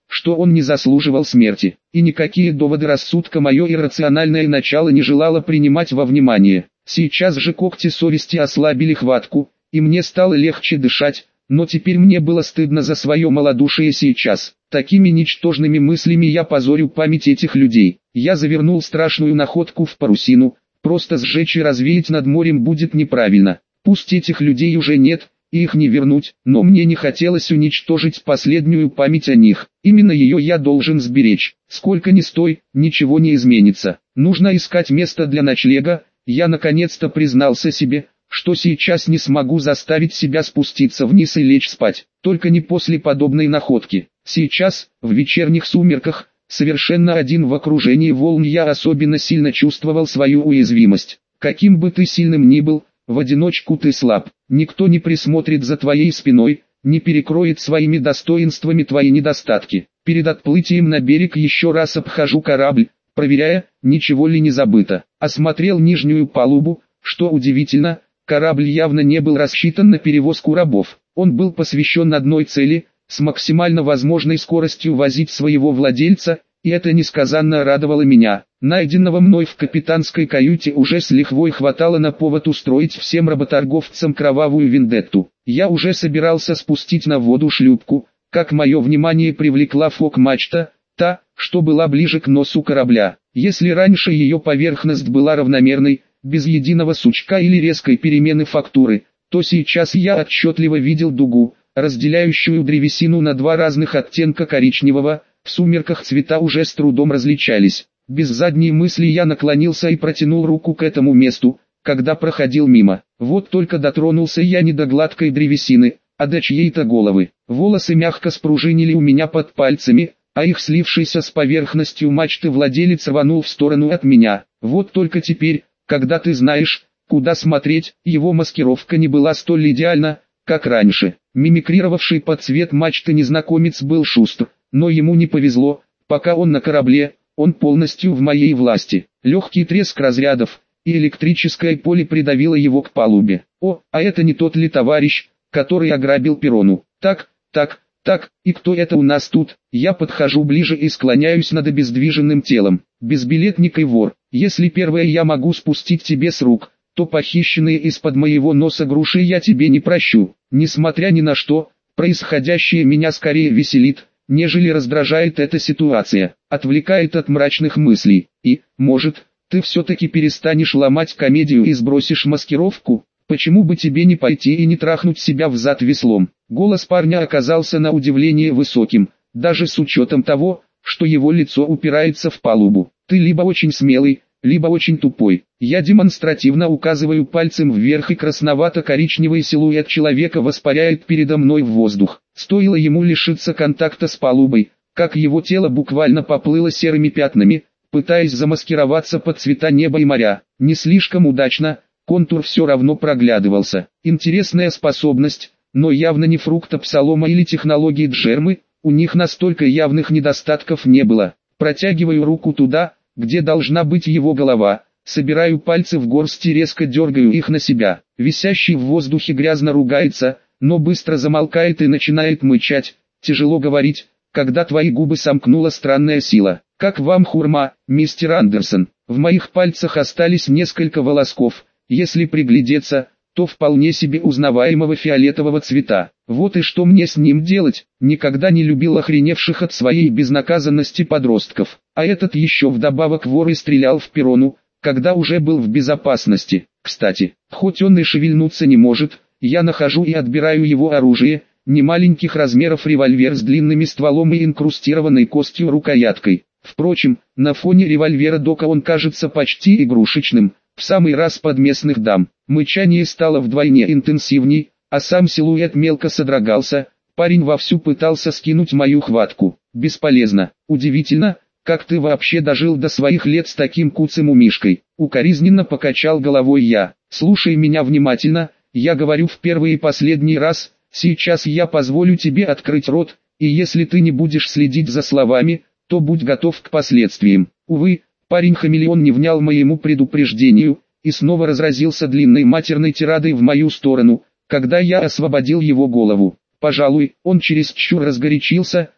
что он не заслуживал смерти, и никакие доводы рассудка мое иррациональное начало не желало принимать во внимание. Сейчас же когти совести ослабили хватку, и мне стало легче дышать, но теперь мне было стыдно за свое малодушие сейчас. Такими ничтожными мыслями я позорю память этих людей. Я завернул страшную находку в парусину, просто сжечь и развеять над морем будет неправильно. Пусть этих людей уже нет, и их не вернуть, но мне не хотелось уничтожить последнюю память о них. Именно ее я должен сберечь. Сколько ни стой, ничего не изменится. Нужно искать место для ночлега. Я наконец-то признался себе, что сейчас не смогу заставить себя спуститься вниз и лечь спать, только не после подобной находки. Сейчас, в вечерних сумерках, совершенно один в окружении волн, я особенно сильно чувствовал свою уязвимость. Каким бы ты сильным ни был, в одиночку ты слаб. Никто не присмотрит за твоей спиной, не перекроет своими достоинствами твои недостатки. Перед отплытием на берег еще раз обхожу корабль, проверяя, ничего ли не забыто. Осмотрел нижнюю палубу, что удивительно, корабль явно не был рассчитан на перевозку рабов. Он был посвящен одной цели – с максимально возможной скоростью возить своего владельца, и это несказанно радовало меня. Найденного мной в капитанской каюте уже с лихвой хватало на повод устроить всем работорговцам кровавую вендетту. Я уже собирался спустить на воду шлюпку, как мое внимание привлекла фок-мачта, та, что была ближе к носу корабля. Если раньше ее поверхность была равномерной, без единого сучка или резкой перемены фактуры, то сейчас я отчетливо видел дугу, разделяющую древесину на два разных оттенка коричневого. В сумерках цвета уже с трудом различались. Без задней мысли я наклонился и протянул руку к этому месту, когда проходил мимо. Вот только дотронулся я не до гладкой древесины, а до чьей-то головы. Волосы мягко спружинили у меня под пальцами, а их слившийся с поверхностью мачты владелец рванул в сторону от меня. Вот только теперь, когда ты знаешь, куда смотреть, его маскировка не была столь идеальна, как раньше. Мимикрировавший под цвет мачты незнакомец был шустр, но ему не повезло. Пока он на корабле, он полностью в моей власти. Легкий треск разрядов, и электрическое поле придавило его к палубе. О, а это не тот ли товарищ, который ограбил перрону? Так, так, так, и кто это у нас тут? Я подхожу ближе и склоняюсь над обездвиженным телом. Безбилетник и вор. Если первое я могу спустить тебе с рук, то похищенные из-под моего носа груши я тебе не прощу. Несмотря ни на что, происходящее меня скорее веселит, нежели раздражает эта ситуация, отвлекает от мрачных мыслей. И, может, ты все-таки перестанешь ломать комедию и сбросишь маскировку? Почему бы тебе не пойти и не трахнуть себя взад веслом? Голос парня оказался на удивление высоким, даже с учетом того, что его лицо упирается в палубу. Ты либо очень смелый, либо очень тупой. Я демонстративно указываю пальцем вверх, и красновато-коричневый силуэт человека воспаряет передо мной в воздух. Стоило ему лишиться контакта с палубой, как его тело буквально поплыло серыми пятнами, пытаясь замаскироваться под цвета неба и моря. Не слишком удачно, контур все равно проглядывался. Интересная способность, но явно не фрукта Псалома или технологии Джермы, у них настолько явных недостатков не было. Протягиваю руку туда, где должна быть его голова, собираю пальцы в горсть и резко дергаю их на себя. Висящий в воздухе грязно ругается, но быстро замолкает и начинает мычать. Тяжело говорить, когда твои губы сомкнула странная сила. Как вам хурма, мистер Андерсон? В моих пальцах остались несколько волосков, если приглядеться, то вполне себе узнаваемого фиолетового цвета. Вот и что мне с ним делать? Никогда не любил охреневших от своей безнаказанности подростков. А этот еще вдобавок вор и стрелял в перрону, когда уже был в безопасности. Кстати, хоть он и шевельнуться не может, я нахожу и отбираю его оружие, немаленьких размеров револьвер с длинными стволом и инкрустированной костью рукояткой. Впрочем, на фоне револьвера Дока он кажется почти игрушечным, в самый раз под местных дам. Мычание стало вдвойне интенсивней, а сам силуэт мелко содрогался. Парень вовсю пытался скинуть мою хватку. Бесполезно. Удивительно, как ты вообще дожил до своих лет с таким куцым умишкой. Укоризненно покачал головой я. Слушай меня внимательно, я говорю в первый и последний раз. Сейчас я позволю тебе открыть рот, и если ты не будешь следить за словами, то будь готов к последствиям. Увы, парень-хамелеон не внял моему предупреждению, и снова разразился длинной матерной тирадой в мою сторону, когда я освободил его голову. Пожалуй, он чересчур разгорячился,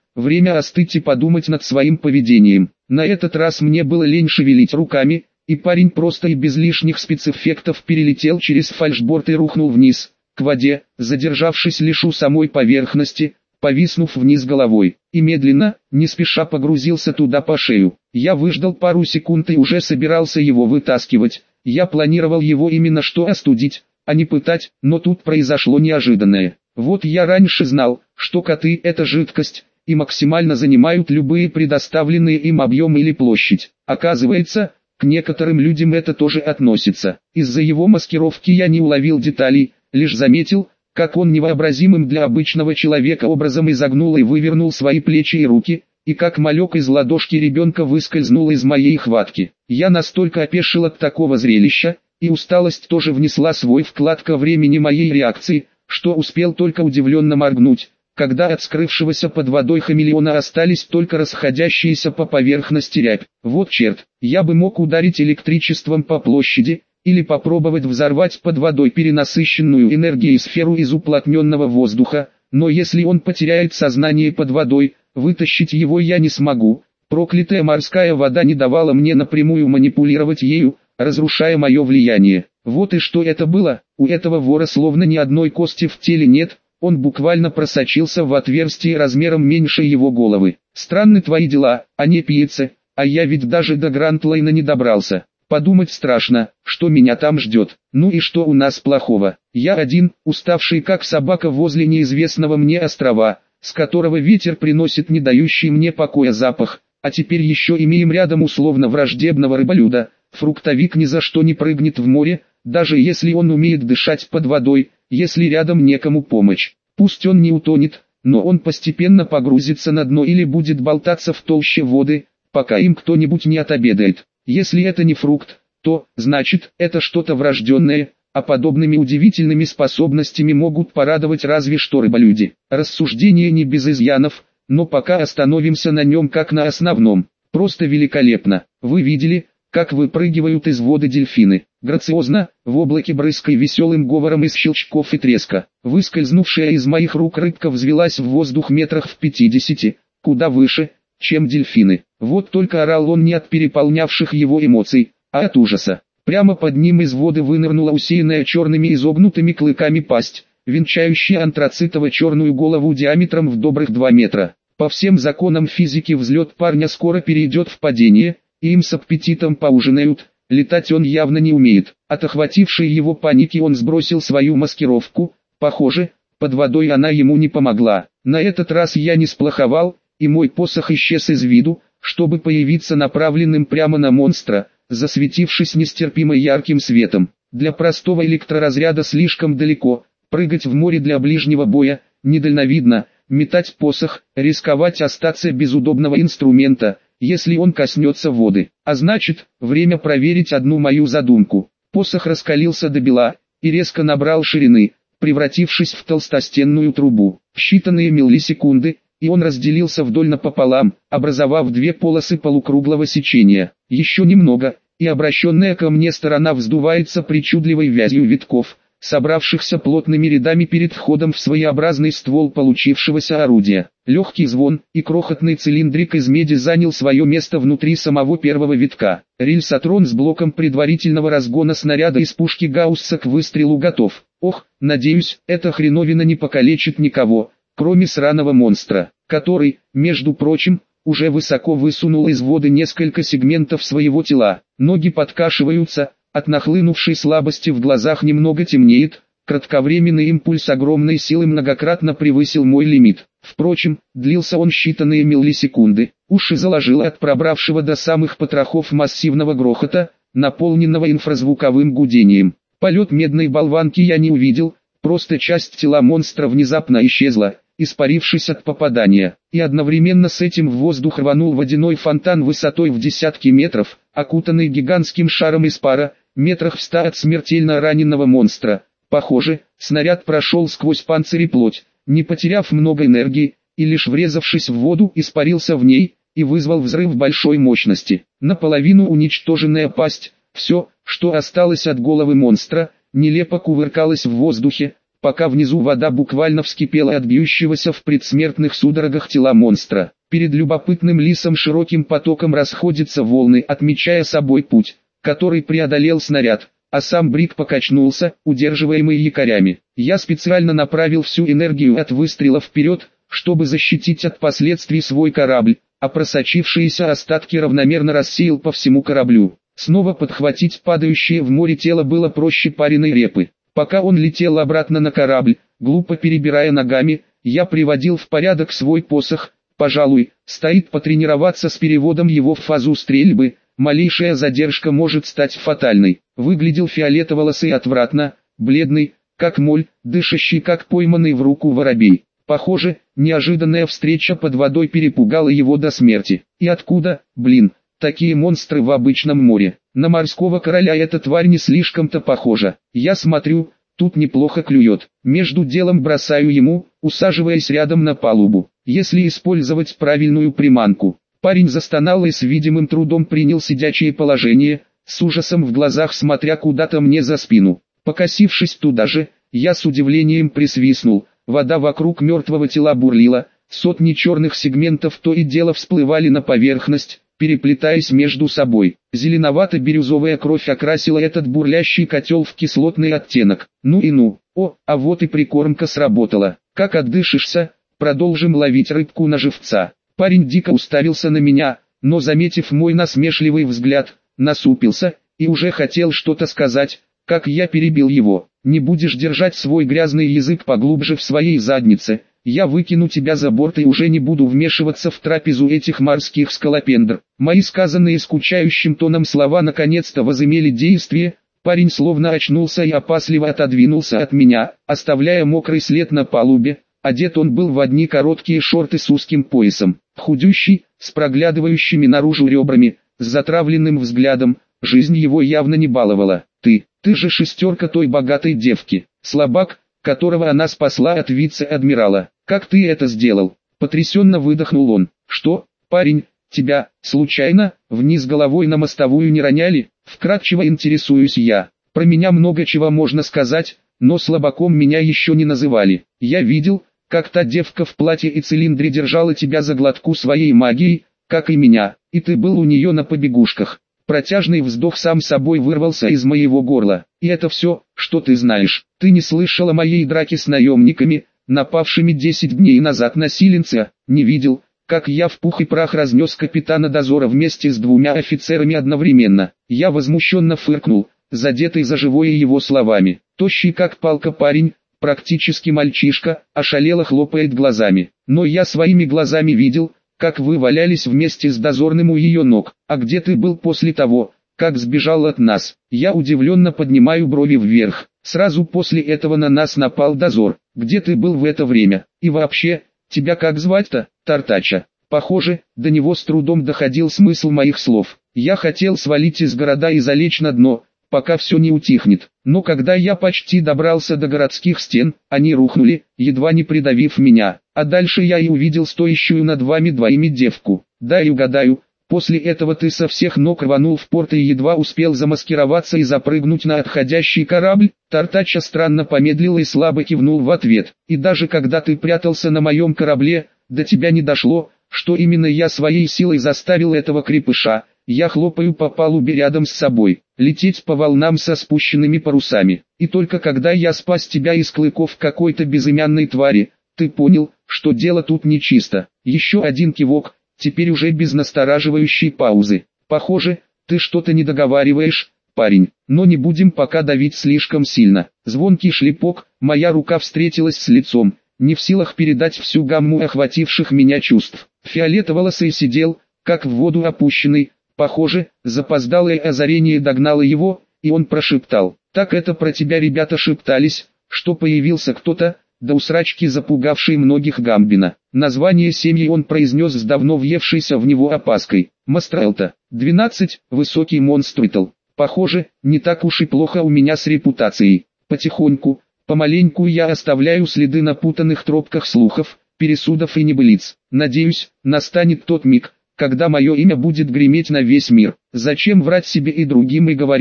время остыть и подумать над своим поведением. На этот раз мне было лень шевелить руками, и парень просто и без лишних спецэффектов перелетел через фальшборд и рухнул вниз, к воде, задержавшись лишь у самой поверхности, повиснув вниз головой, и медленно, не спеша погрузился туда по шею. Я выждал пару секунд и уже собирался его вытаскивать. Я планировал его именно что остудить, а не пытать, но тут произошло неожиданное. Вот я раньше знал, что коты – это жидкость, и максимально занимают любые предоставленные им объем или площадь. Оказывается, к некоторым людям это тоже относится. Из-за его маскировки я не уловил деталей, лишь заметил, как он невообразимым для обычного человека образом изогнул и вывернул свои плечи и руки, и как малек из ладошки ребенка выскользнул из моей хватки. Я настолько опешил от такого зрелища, и усталость тоже внесла свой вклад ко времени моей реакции, что успел только удивленно моргнуть, когда от скрывшегося под водой хамелеона остались только расходящиеся по поверхности рябь. Вот черт, я бы мог ударить электричеством по площади, или попробовать взорвать под водой перенасыщенную энергией сферу из уплотненного воздуха, но если он потеряет сознание под водой, вытащить его я не смогу. Проклятая морская вода не давала мне напрямую манипулировать ею, разрушая мое влияние. Вот и что это было. У этого вора словно ни одной кости в теле нет, он буквально просочился в отверстие размером меньше его головы. Странны твои дела, а не пьецы, а я ведь даже до Грантлайна не добрался. Подумать страшно, что меня там ждет. Ну и что у нас плохого? Я один, уставший как собака возле неизвестного мне острова, с которого ветер приносит не дающий мне покоя запах, а теперь еще имеем рядом условно враждебного рыболюда. Фруктовик ни за что не прыгнет в море, даже если он умеет дышать под водой, если рядом некому помочь. Пусть он не утонет, но он постепенно погрузится на дно или будет болтаться в толще воды, пока им кто-нибудь не отобедает. Если это не фрукт, то, значит, это что-то врожденное, а подобными удивительными способностями могут порадовать разве что рыболюди. Рассуждение не без изъянов, но пока остановимся на нем как на основном. Просто великолепно. Вы видели, как выпрыгивают из воды дельфины? Грациозно, в облаке брызг и веселым говором из щелчков и треска. Выскользнувшая из моих рук рыбка взвелась в воздух метрах в пятидесяти, куда выше, чем дельфины. Вот только орал он не от переполнявших его эмоций, а от ужаса. Прямо под ним из воды вынырнула усеянная черными изогнутыми клыками пасть, венчающая антрацитово-черную голову диаметром в добрых два метра. По всем законам физики взлет парня скоро перейдет в падение, и им с аппетитом поужинают. Летать он явно не умеет. От охватившей его паники он сбросил свою маскировку. Похоже, под водой она ему не помогла. На этот раз я не сплоховал, и мой посох исчез из виду, чтобы появиться направленным прямо на монстра, засветившись нестерпимо ярким светом. Для простого электроразряда слишком далеко, прыгать в море для ближнего боя, недальновидно, метать посох, рисковать остаться без удобного инструмента, если он коснется воды. А значит, время проверить одну мою задумку. Посох раскалился до бела, и резко набрал ширины, превратившись в толстостенную трубу. В считанные миллисекунды, и он разделился вдоль напополам, образовав две полосы полукруглого сечения. Еще немного, и обращенная ко мне сторона вздувается причудливой вязью витков, собравшихся плотными рядами перед входом в своеобразный ствол получившегося орудия. Легкий звон, и крохотный цилиндрик из меди занял свое место внутри самого первого витка. Рельсотрон с блоком предварительного разгона снаряда из пушки Гаусса к выстрелу готов. Ох, надеюсь, эта хреновина не покалечит никого, кроме сраного монстра, который, между прочим, уже высоко высунул из воды несколько сегментов своего тела. Ноги подкашиваются, от нахлынувшей слабости в глазах немного темнеет, кратковременный импульс огромной силы многократно превысил мой лимит. Впрочем, длился он считанные миллисекунды, уши заложило от пробравшего до самых потрохов массивного грохота, наполненного инфразвуковым гудением. Полет медной болванки я не увидел, просто часть тела монстра внезапно исчезла, испарившись от попадания, и одновременно с этим в воздух рванул водяной фонтан высотой в десятки метров, окутанный гигантским шаром из пара, метрах в ста от смертельно раненого монстра. Похоже, снаряд прошел сквозь панцирь и плоть, не потеряв много энергии, и лишь врезавшись в воду испарился в ней, и вызвал взрыв большой мощности. Наполовину уничтоженная пасть, все, что осталось от головы монстра, нелепо кувыркалась в воздухе, пока внизу вода буквально вскипела от бьющегося в предсмертных судорогах тела монстра. Перед любопытным лисом широким потоком расходятся волны, отмечая собой путь, который преодолел снаряд, а сам Брик покачнулся, удерживаемый якорями. Я специально направил всю энергию от выстрела вперед, чтобы защитить от последствий свой корабль, а просочившиеся остатки равномерно рассеял по всему кораблю. Снова подхватить падающее в море тело было проще пареной репы. Пока он летел обратно на корабль, глупо перебирая ногами, я приводил в порядок свой посох. Пожалуй, стоит потренироваться с переводом его в фазу стрельбы, малейшая задержка может стать фатальной. Выглядел фиолетово-лысый отвратно, бледный, как моль, дышащий как пойманный в руку воробей. Похоже, неожиданная встреча под водой перепугала его до смерти. И откуда, блин, такие монстры в обычном море? На морского короля эта тварь не слишком-то похожа. Я смотрю, тут неплохо клюет. Между делом бросаю ему, усаживаясь рядом на палубу. Если использовать правильную приманку. Парень застонал и с видимым трудом принял сидячее положение, с ужасом в глазах смотря куда-то мне за спину. Покосившись туда же, я с удивлением присвистнул. Вода вокруг мертвого тела бурлила, сотни черных сегментов то и дело всплывали на поверхность, переплетаясь между собой. Зеленовато-бирюзовая кровь окрасила этот бурлящий котел в кислотный оттенок. Ну и ну, о, а вот и прикормка сработала. Как отдышишься, продолжим ловить рыбку на живца. Парень дико уставился на меня, но заметив мой насмешливый взгляд, насупился, и уже хотел что-то сказать, как я перебил его. Не будешь держать свой грязный язык поглубже в своей заднице, я выкину тебя за борт и уже не буду вмешиваться в трапезу этих морских скалопендр. Мои сказанные скучающим тоном слова наконец-то возымели действие, парень словно очнулся и опасливо отодвинулся от меня, оставляя мокрый след на палубе. Одет он был в одни короткие шорты с узким поясом, худющий, с проглядывающими наружу ребрами, с затравленным взглядом, жизнь его явно не баловала. Ты, ты же шестерка той богатой девки, слабак, которого она спасла от вице-адмирала. Как ты это сделал? Потрясенно выдохнул он. Что, парень, тебя, случайно, вниз головой на мостовую не роняли? Вкратчиво интересуюсь я. Про меня много чего можно сказать, но слабаком меня еще не называли. Я видел, как та девка в платье и цилиндре держала тебя за глотку своей магией, как и меня, и ты был у нее на побегушках. Протяжный вздох сам собой вырвался из моего горла. И это все, что ты знаешь. Ты не слышал о моей драке с наемниками, напавшими десять дней назад на Силенца, не видел, как я в пух и прах разнес капитана дозора вместе с двумя офицерами одновременно. Я возмущенно фыркнул, задетый за живое его словами. Тощий как палка парень, практически мальчишка, ошалело хлопает глазами. Но я своими глазами видел, как вы валялись вместе с дозорным у ее ног. А где ты был после того, как сбежал от нас? Я удивленно поднимаю брови вверх. Сразу после этого на нас напал дозор. Где ты был в это время? И вообще, тебя как звать-то, Тартача? Похоже, до него с трудом доходил смысл моих слов. Я хотел свалить из города и залечь на дно, пока все не утихнет. Но когда я почти добрался до городских стен, они рухнули, едва не придавив меня. А дальше я и увидел стоящую над вами двоими девку. Да и угадаю, после этого ты со всех ног рванул в порт и едва успел замаскироваться и запрыгнуть на отходящий корабль. Тартача странно помедлил и слабо кивнул в ответ. И даже когда ты прятался на моем корабле, до тебя не дошло, что именно я своей силой заставил этого крепыша. Я хлопаю по палубе рядом с собой, лететь по волнам со спущенными парусами. И только когда я спас тебя из клыков какой-то безымянной твари, ты понял, что дело тут нечисто. Еще один кивок, теперь уже без настораживающей паузы. Похоже, ты что-то не договариваешь, парень, но не будем пока давить слишком сильно. Звонкий шлепок, моя рука встретилась с лицом, не в силах передать всю гамму охвативших меня чувств. Фиолетово-лысый сидел, как в воду опущенный. Похоже, запоздалое озарение догнало его, и он прошептал: «Так это про тебя ребята шептались, что появился кто-то, до усрачки запугавший многих Гамбина». Название семьи он произнес с давно въевшейся в него опаской. Мастрелта, двенадцать, высокий монстритл. Похоже, не так уж и плохо у меня с репутацией. Потихоньку, помаленьку я оставляю следы на путанных тропках слухов, пересудов и небылиц. Надеюсь, настанет тот миг, когда мое имя будет греметь на весь мир. Зачем врать себе и другим и говорить,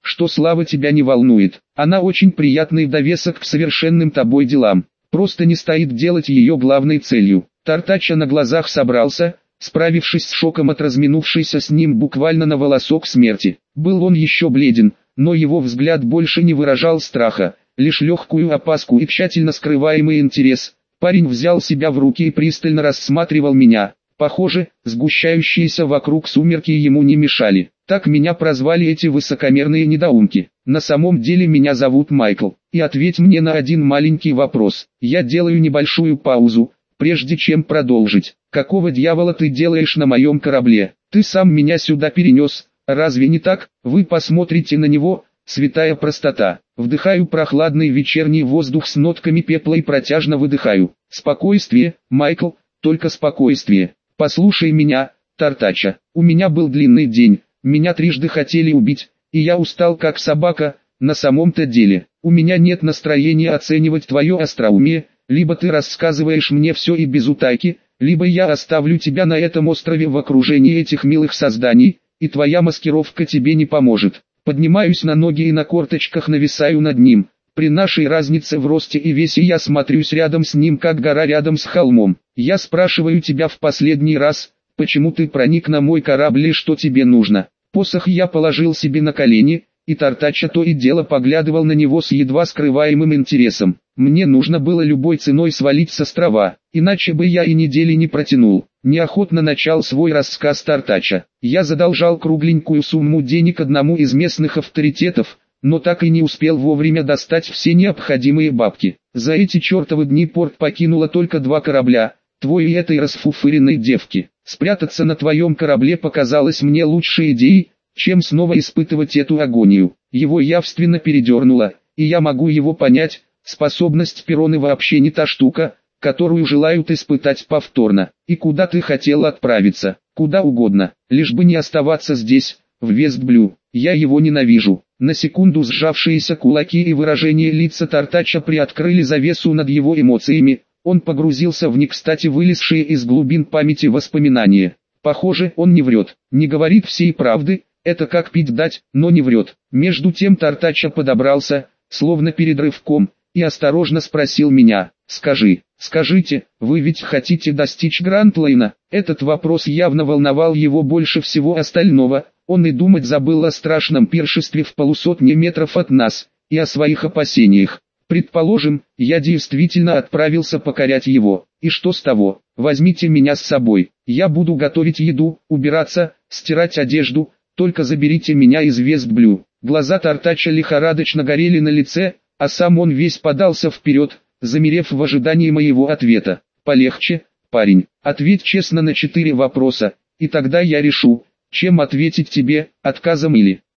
что слава тебя не волнует. Она очень приятный довесок к совершенным тобой делам. Просто не стоит делать ее главной целью. Тартача на глазах собрался, справившись с шоком от разминувшейся с ним буквально на волосок смерти. Был он еще бледен, но его взгляд больше не выражал страха, лишь легкую опаску и тщательно скрываемый интерес. Парень взял себя в руки и пристально рассматривал меня. Похоже, сгущающиеся вокруг сумерки ему не мешали. Так меня прозвали эти высокомерные недоумки. На самом деле меня зовут Майкл. И ответь мне на один маленький вопрос. Я делаю небольшую паузу, прежде чем продолжить. Какого дьявола ты делаешь на моем корабле? Ты сам меня сюда перенес, разве не так? Вы посмотрите на него, святая простота. Вдыхаю прохладный вечерний воздух с нотками пепла и протяжно выдыхаю. Спокойствие, Майкл, только спокойствие. Послушай меня, Тартача. У меня был длинный день, меня трижды хотели убить, и я устал как собака. На самом-то деле, у меня нет настроения оценивать твое остроумие. Либо ты рассказываешь мне все и без утайки, либо я оставлю тебя на этом острове в окружении этих милых созданий, и твоя маскировка тебе не поможет. Поднимаюсь на ноги и на корточках нависаю над ним. При нашей разнице в росте и весе я смотрюсь рядом с ним, как гора рядом с холмом. Я спрашиваю тебя в последний раз, почему ты проник на мой корабль и что тебе нужно. Посох я положил себе на колени, и Тартача то и дело поглядывал на него с едва скрываемым интересом. Мне нужно было любой ценой свалить с острова, иначе бы я и недели не протянул. Неохотно начал свой рассказ Тартача. Я задолжал кругленькую сумму денег одному из местных авторитетов, но так и не успел вовремя достать все необходимые бабки. За эти чертовы дни порт покинуло только два корабля, твой и этой расфуфыренной девки. Спрятаться на твоем корабле показалось мне лучшей идеей, чем снова испытывать эту агонию. Его явственно передернуло, и я могу его понять. Способность Пероны вообще не та штука, которую желают испытать повторно. И куда ты хотел отправиться? Куда угодно, лишь бы не оставаться здесь, в Вестблю. Я его ненавижу. На секунду сжавшиеся кулаки и выражение лица Тартача приоткрыли завесу над его эмоциями. Он погрузился в некстати вылезшие из глубин памяти воспоминания. Похоже, он не врет, не говорит всей правды. Это как пить дать, но не врет. Между тем Тартача подобрался, словно перед рывком, и осторожно спросил меня: «Скажи, скажите, вы ведь хотите достичь Грантлейна?» Этот вопрос явно волновал его больше всего остального. Он и думать забыл о страшном пиршестве в полусотне метров от нас, и о своих опасениях. Предположим, я действительно отправился покорять его. И что с того? Возьмите меня с собой. Я буду готовить еду, убираться, стирать одежду. Только заберите меня из Вестблю. Глаза Тартача лихорадочно горели на лице, а сам он весь подался вперед, замерев в ожидании моего ответа. Полегче, парень, ответь честно на четыре вопроса, и тогда я решу, чем ответить тебе, отказом или